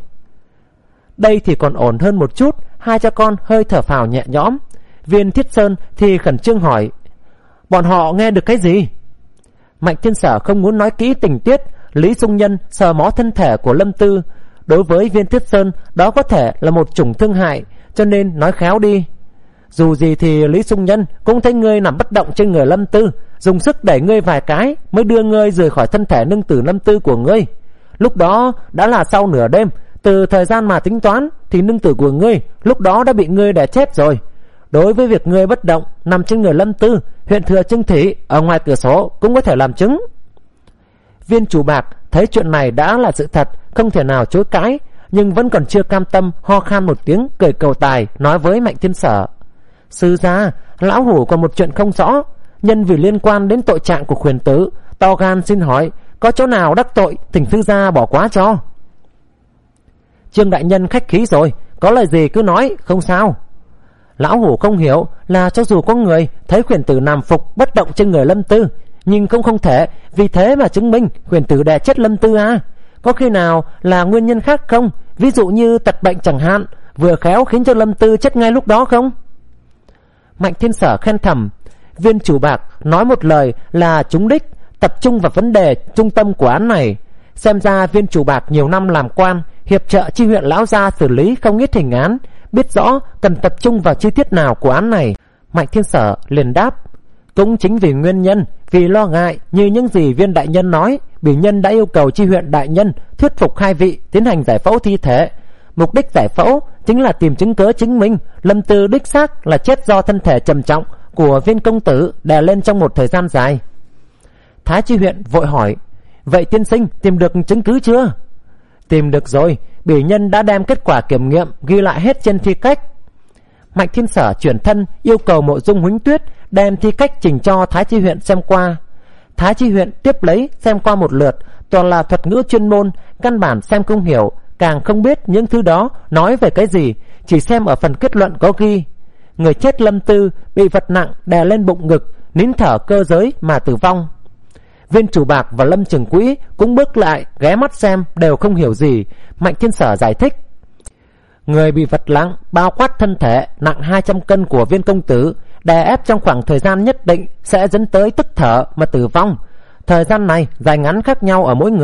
Đây thì còn ổn hơn một chút. Hai cha con hơi thở phào nhẹ nhõm. Viên Thiết Sơn thì khẩn trương hỏi: Bọn họ nghe được cái gì? Mạnh Thiên Sở không muốn nói kỹ tình tiết. Lý Sung Nhân sờ mó thân thể của Lâm Tư. Đối với Viên Thiết Sơn, đó có thể là một chủng thương hại, cho nên nói khéo đi. Dù gì thì Lý Sung Nhân cũng thấy ngươi nằm bất động trên người Lâm Tư, dùng sức đẩy ngươi vài cái mới đưa ngươi rời khỏi thân thể nương tử Lâm Tư của ngươi. Lúc đó đã là sau nửa đêm. Từ thời gian mà tính toán thì nương tử của ngươi lúc đó đã bị ngươi đè chết rồi. Đối với việc ngươi bất động nằm trên người Lâm Tư, huyện thừa Trương Thủy ở ngoài cửa sổ cũng có thể làm chứng. Viên chủ bạc thấy chuyện này đã là sự thật, không thể nào chối cãi, nhưng vẫn còn chưa cam tâm, ho khan một tiếng, cười cầu tài, nói với Mạnh Thiên Sở: Sư gia, lão hủ còn một chuyện không rõ. Nhân vì liên quan đến tội trạng của khuyển tử, to gan xin hỏi, có chỗ nào đắc tội thỉnh sư gia bỏ quá cho? Trương đại nhân khách khí rồi, có lời gì cứ nói, không sao. Lão hủ không hiểu là cho dù có người thấy khuyển tử nằm phục bất động trên người Lâm Tư, nhưng không không thể vì thế mà chứng minh khuyển tử đè chết Lâm Tư à? Có khi nào là nguyên nhân khác không? Ví dụ như tật bệnh chẳng hạn, vừa khéo khiến cho Lâm Tư chết ngay lúc đó không? Mạnh Thiên Sở khen thầm. Viên chủ bạc nói một lời là trúng đích, tập trung vào vấn đề trung tâm của án này. Xem ra Viên chủ bạc nhiều năm làm quan, hiệp trợ chi huyện lão gia xử lý không ít hình án, biết rõ cần tập trung vào chi tiết nào của án này. Mạnh Thiên Sở liền đáp: Cũng chính vì nguyên nhân, vì lo ngại như những gì Viên đại nhân nói, bỉ nhân đã yêu cầu chi huyện đại nhân thuyết phục hai vị tiến hành giải phẫu thi thể. Mục đích giải phẫu chính là tìm chứng cớ chứng minh Lâm Tư đích xác là chết do thân thể trầm trọng của Viên công tử đè lên trong một thời gian dài. Thái Chi huyện vội hỏi: Vậy tiên sinh tìm được chứng cứ chưa? Tìm được rồi, bỉ nhân đã đem kết quả kiểm nghiệm ghi lại hết trên thi cách. Mạnh Thiên Sở chuyển thân yêu cầu Mộ Dung Huỳnh Tuyết đem thi cách trình cho Thái Chi huyện xem qua. Thái Chi huyện tiếp lấy xem qua một lượt, toàn là thuật ngữ chuyên môn, căn bản xem không hiểu, càng không biết những thứ đó nói về cái gì, chỉ xem ở phần kết luận có ghi: người chết Lâm Tư bị vật nặng đè lên bụng ngực, nín thở cơ giới mà tử vong. Viên chủ bạc và Lâm Trường Quỹ cũng bước lại ghé mắt xem, đều không hiểu gì. Mạnh Thiên Sở giải thích: người bị vật nặng bao quát thân thể nặng hai trăm cân của Viên công tử đè ép trong khoảng thời gian nhất định sẽ dẫn tới tức thở mà tử vong. Thời gian này dài ngắn khác nhau ở mỗi người,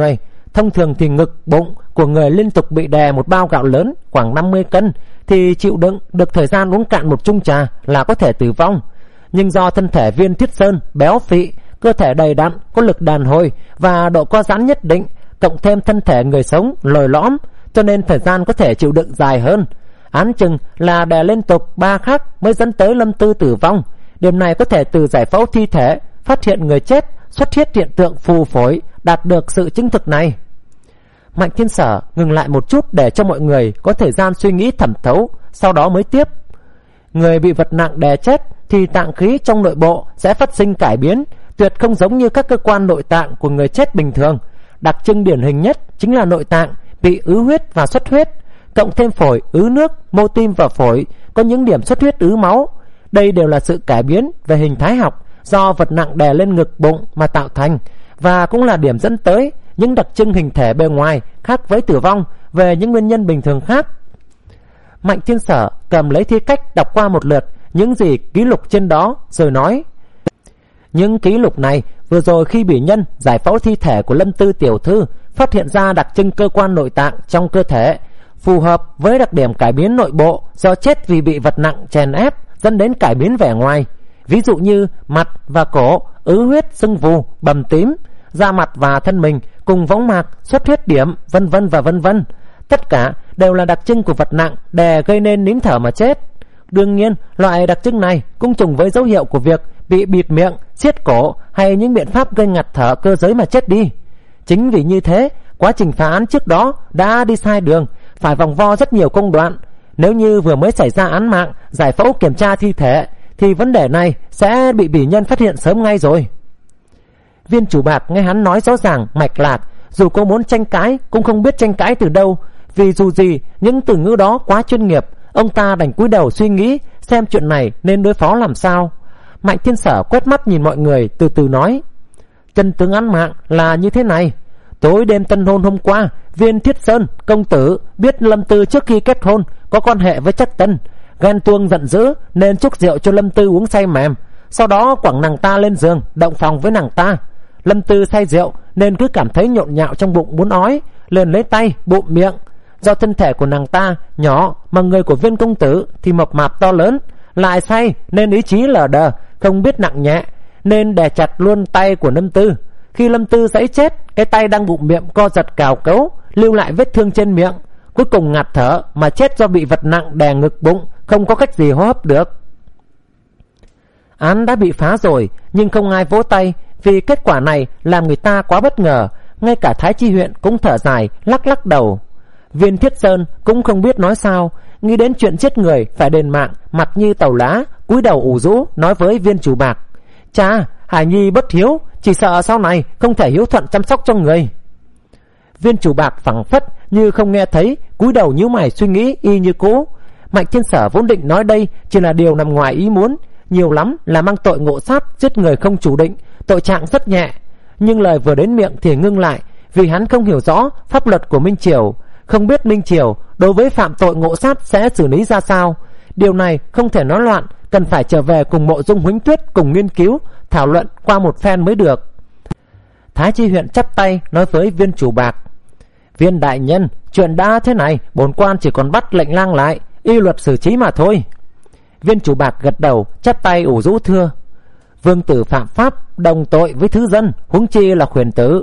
Thông thường thì ngực, bụng của người liên tục bị đè một bao gạo lớn khoảng năm mươi cân thì chịu đựng được thời gian uống cạn một chung trà là có thể tử vong. Nhưng do thân thể Viên Thiết Sơn béo phì, cơ thể đầy đặn, có lực đàn hồi và độ co giãn nhất định, cộng thêm thân thể người sống lồi lõm, cho nên thời gian có thể chịu đựng dài hơn. Án chừng là đè liên tục ba khắc mới dẫn tới Lâm Tư tử vong. Điểm này có thể từ giải phẫu thi thể phát hiện người chết xuất hiện hiện tượng phù phổi đạt được sự chứng thực này. Mạnh Thiên Sở ngừng lại một chút để cho mọi người có thời gian suy nghĩ thẩm thấu, sau đó mới tiếp. Người bị vật nặng đè chết thì tạng khí trong nội bộ sẽ phát sinh cải biến, tuyệt không giống như các cơ quan nội tạng của người chết bình thường. Đặc trưng điển hình nhất chính là nội tạng bị ứ huyết và xuất huyết, cộng thêm phổi ứ nước, mô tim và phổi có những điểm xuất huyết ứ máu. Đây đều là sự cải biến về hình thái học do vật nặng đè lên ngực bụng mà tạo thành, và cũng là điểm dẫn tới những đặc trưng hình thể bề ngoài khác với tử vong về những nguyên nhân bình thường khác. Mạnh Thiên Sở cầm lấy thi cách đọc qua một lượt những gì ký lục trên đó rồi nói: những ký lục này vừa rồi khi bỉ nhân giải phẫu thi thể của Lâm Tư tiểu thư phát hiện ra đặc trưng cơ quan nội tạng trong cơ thể phù hợp với đặc điểm cải biến nội bộ do chết vì bị vật nặng chèn ép dẫn đến cải biến vẻ ngoài, ví dụ như mặt và cổ ứ huyết sưng vù bầm tím, da mặt và thân mình cùng võng mạc xuất huyết điểm, vân vân và vân vân. Tất cả đều là đặc trưng của vật nặng đè gây nên nín thở mà chết. Đương nhiên, loại đặc trưng này cũng trùng với dấu hiệu của việc bị bịt miệng, siết cổ hay những biện pháp gây ngạt thở cơ giới mà chết đi. Chính vì như thế, quá trình phá án trước đó đã đi sai đường, phải vòng vo rất nhiều công đoạn. Nếu như vừa mới xảy ra án mạng, giải phẫu kiểm tra thi thể thì vấn đề này sẽ bị bỉ nhân phát hiện sớm ngay rồi. Viên Chủ Bạc nghe hắn nói rõ ràng mạch lạc, dù cô muốn tranh cãi cũng không biết tranh cãi từ đâu, vì dù gì những từ ngữ đó quá chuyên nghiệp. Ông ta đành cúi đầu suy nghĩ xem chuyện này nên đối phó làm sao. Mạnh Thiên Sở quét mắt nhìn mọi người, từ từ nói: chân tướng án mạng là như thế này. Tối đêm tân hôn hôm qua, Viên Thiết Sơn công tử biết Lâm Tư trước khi kết hôn có quan hệ với Trắc Tân, ghen tuông giận dữ nên chúc rượu cho Lâm Tư uống say mềm, sau đó quẳng nàng ta lên giường động phòng với nàng ta. Lâm Tư say rượu nên cứ cảm thấy nhộn nhạo trong bụng muốn ói, liền lấy tay bụm miệng. Do thân thể của nàng ta nhỏ mà người của Viên công tử thì mập mạp to lớn, lại say nên ý chí lờ đờ không biết nặng nhẹ, nên đè chặt luôn tay của Lâm Tư. Khi Lâm Tư giãy chết, cái tay đang bụm miệng co giật cào cấu, lưu lại vết thương trên miệng, cuối cùng ngạt thở mà chết do bị vật nặng đè ngực bụng, không có cách gì hô hấp được. Án đã bị phá rồi, nhưng không ai vỗ tay vì kết quả này làm người ta quá bất ngờ. Ngay cả Thái Chi huyện cũng thở dài, lắc lắc đầu. Viên Thiết Sơn cũng không biết nói sao, nghĩ đến chuyện chết người phải đền mạng, mặt như tàu lá, cúi đầu ủ rũ nói với Viên Chủ Bạc: cha, Hải Nhi bất hiếu, chỉ sợ sau này không thể hiếu thuận chăm sóc cho người. Viên Chủ Bạc phẳng phất như không nghe thấy, cúi đầu nhíu mày suy nghĩ y như cũ. Mạnh Thiên Sở vốn định nói đây chỉ là điều nằm ngoài ý muốn, nhiều lắm là mang tội ngộ sát, giết người không chủ định, tội trạng rất nhẹ. Nhưng lời vừa đến miệng thì ngưng lại, vì hắn không hiểu rõ pháp luật của Minh Triều, không biết Minh Triều đối với phạm tội ngộ sát sẽ xử lý ra sao. Điều này không thể nói loạn, cần phải trở về cùng Mộ Dung Huỳnh Tuyết cùng nghiên cứu thảo luận qua một phen mới được. Thái Chi huyện chắp tay nói với Viên Chủ Bạc: Viên đại nhân, chuyện đã thế này, bổn quan chỉ còn bắt lệnh lang lại, y luật xử trí mà thôi. Viên Chủ Bạc gật đầu, chắp tay ủ rũ thưa: vương tử phạm pháp, đồng tội với thứ dân, huống chi là khuyển tử.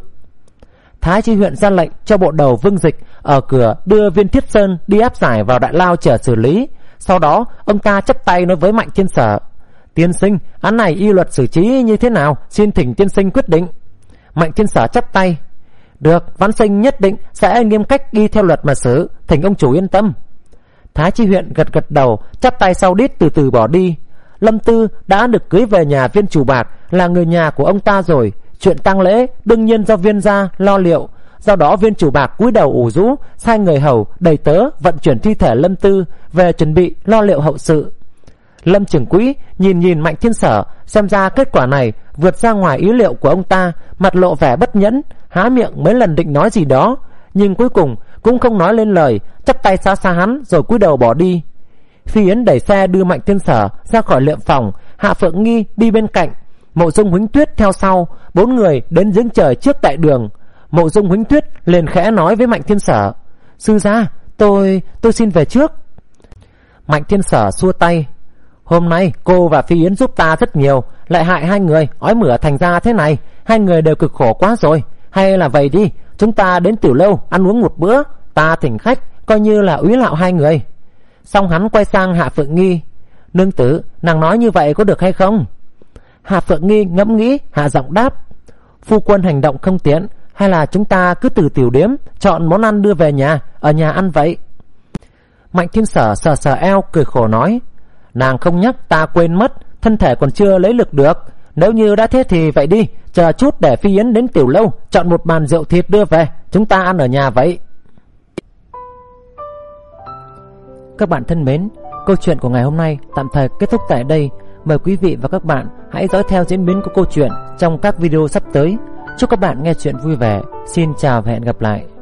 Thái Chi huyện ra lệnh cho bộ đầu Vương Dịch ở cửa đưa Viên Thiết Sơn đi áp giải vào đại lao chờ xử lý. Sau đó ông ta chắp tay nói với Mạnh Thiên Sở: tiên sinh, án này y luật xử trí như thế nào, xin thỉnh tiên sinh quyết định. Mạnh Thiên Sở chắp tay: được, văn sinh nhất định sẽ nghiêm cách y theo luật mà xử, thỉnh ông chủ yên tâm. Thái Chi huyện gật gật đầu, chắp tay sau đít từ từ bỏ đi. Lâm Tư đã được cưới về nhà Viên Chủ Bạc, là người nhà của ông ta rồi. Chuyện tang lễ đương nhiên do Viên gia lo liệu. Do đó Viên Chủ Bạc cúi đầu ủ rũ, sai người hầu đầy tớ vận chuyển thi thể Lâm Tư về chuẩn bị lo liệu hậu sự. Lâm trưởng quỹ nhìn nhìn Mạnh Thiên Sở, xem ra kết quả này vượt ra ngoài ý liệu của ông ta, mặt lộ vẻ bất nhẫn, há miệng mấy lần định nói gì đó, nhưng cuối cùng cũng không nói lên lời, chắp tay xa xa hắn rồi cúi đầu bỏ đi. Phi Yến đẩy xe đưa Mạnh Thiên Sở ra khỏi liệm phòng, Hạ Phượng Nghi đi bên cạnh, Mộ Dung Huỳnh Tuyết theo sau. Bốn người đến giếng trời trước đại đường. Mộ Dung Huỳnh Tuyết liền khẽ nói với Mạnh Thiên Sở: Sư gia, tôi tôi xin về trước. Mạnh Thiên Sở xua tay: Hôm nay cô và Phi Yến giúp ta rất nhiều, lại hại hai người ói mửa thành ra thế này, hai người đều cực khổ quá rồi. Hay là vậy đi, chúng ta đến tiểu lâu ăn uống một bữa, ta thỉnh khách, coi như là úy lạo hai người. Xong hắn quay sang Hạ Phượng Nghi: Nương tử, nàng nói như vậy có được hay không? Hạ Phượng Nghi ngẫm nghĩ, hạ giọng đáp: Phu quân hành động không tiện, hay là chúng ta cứ từ tiểu điếm chọn món ăn đưa về nhà, ở nhà ăn vậy. Mạnh Thiên Sở sờ sờ eo cười khổ nói: Nàng không nhắc ta quên mất, thân thể còn chưa lấy lực được. Nếu như đã thế thì vậy đi, chờ chút để Phi Yến đến tiểu lâu chọn một bàn rượu thịt đưa về, chúng ta ăn ở nhà vậy. Các bạn thân mến, câu chuyện của ngày hôm nay tạm thời kết thúc tại đây. Mời quý vị và các bạn hãy dõi theo diễn biến của câu chuyện trong các video sắp tới. Chúc các bạn nghe chuyện vui vẻ. Xin chào và hẹn gặp lại.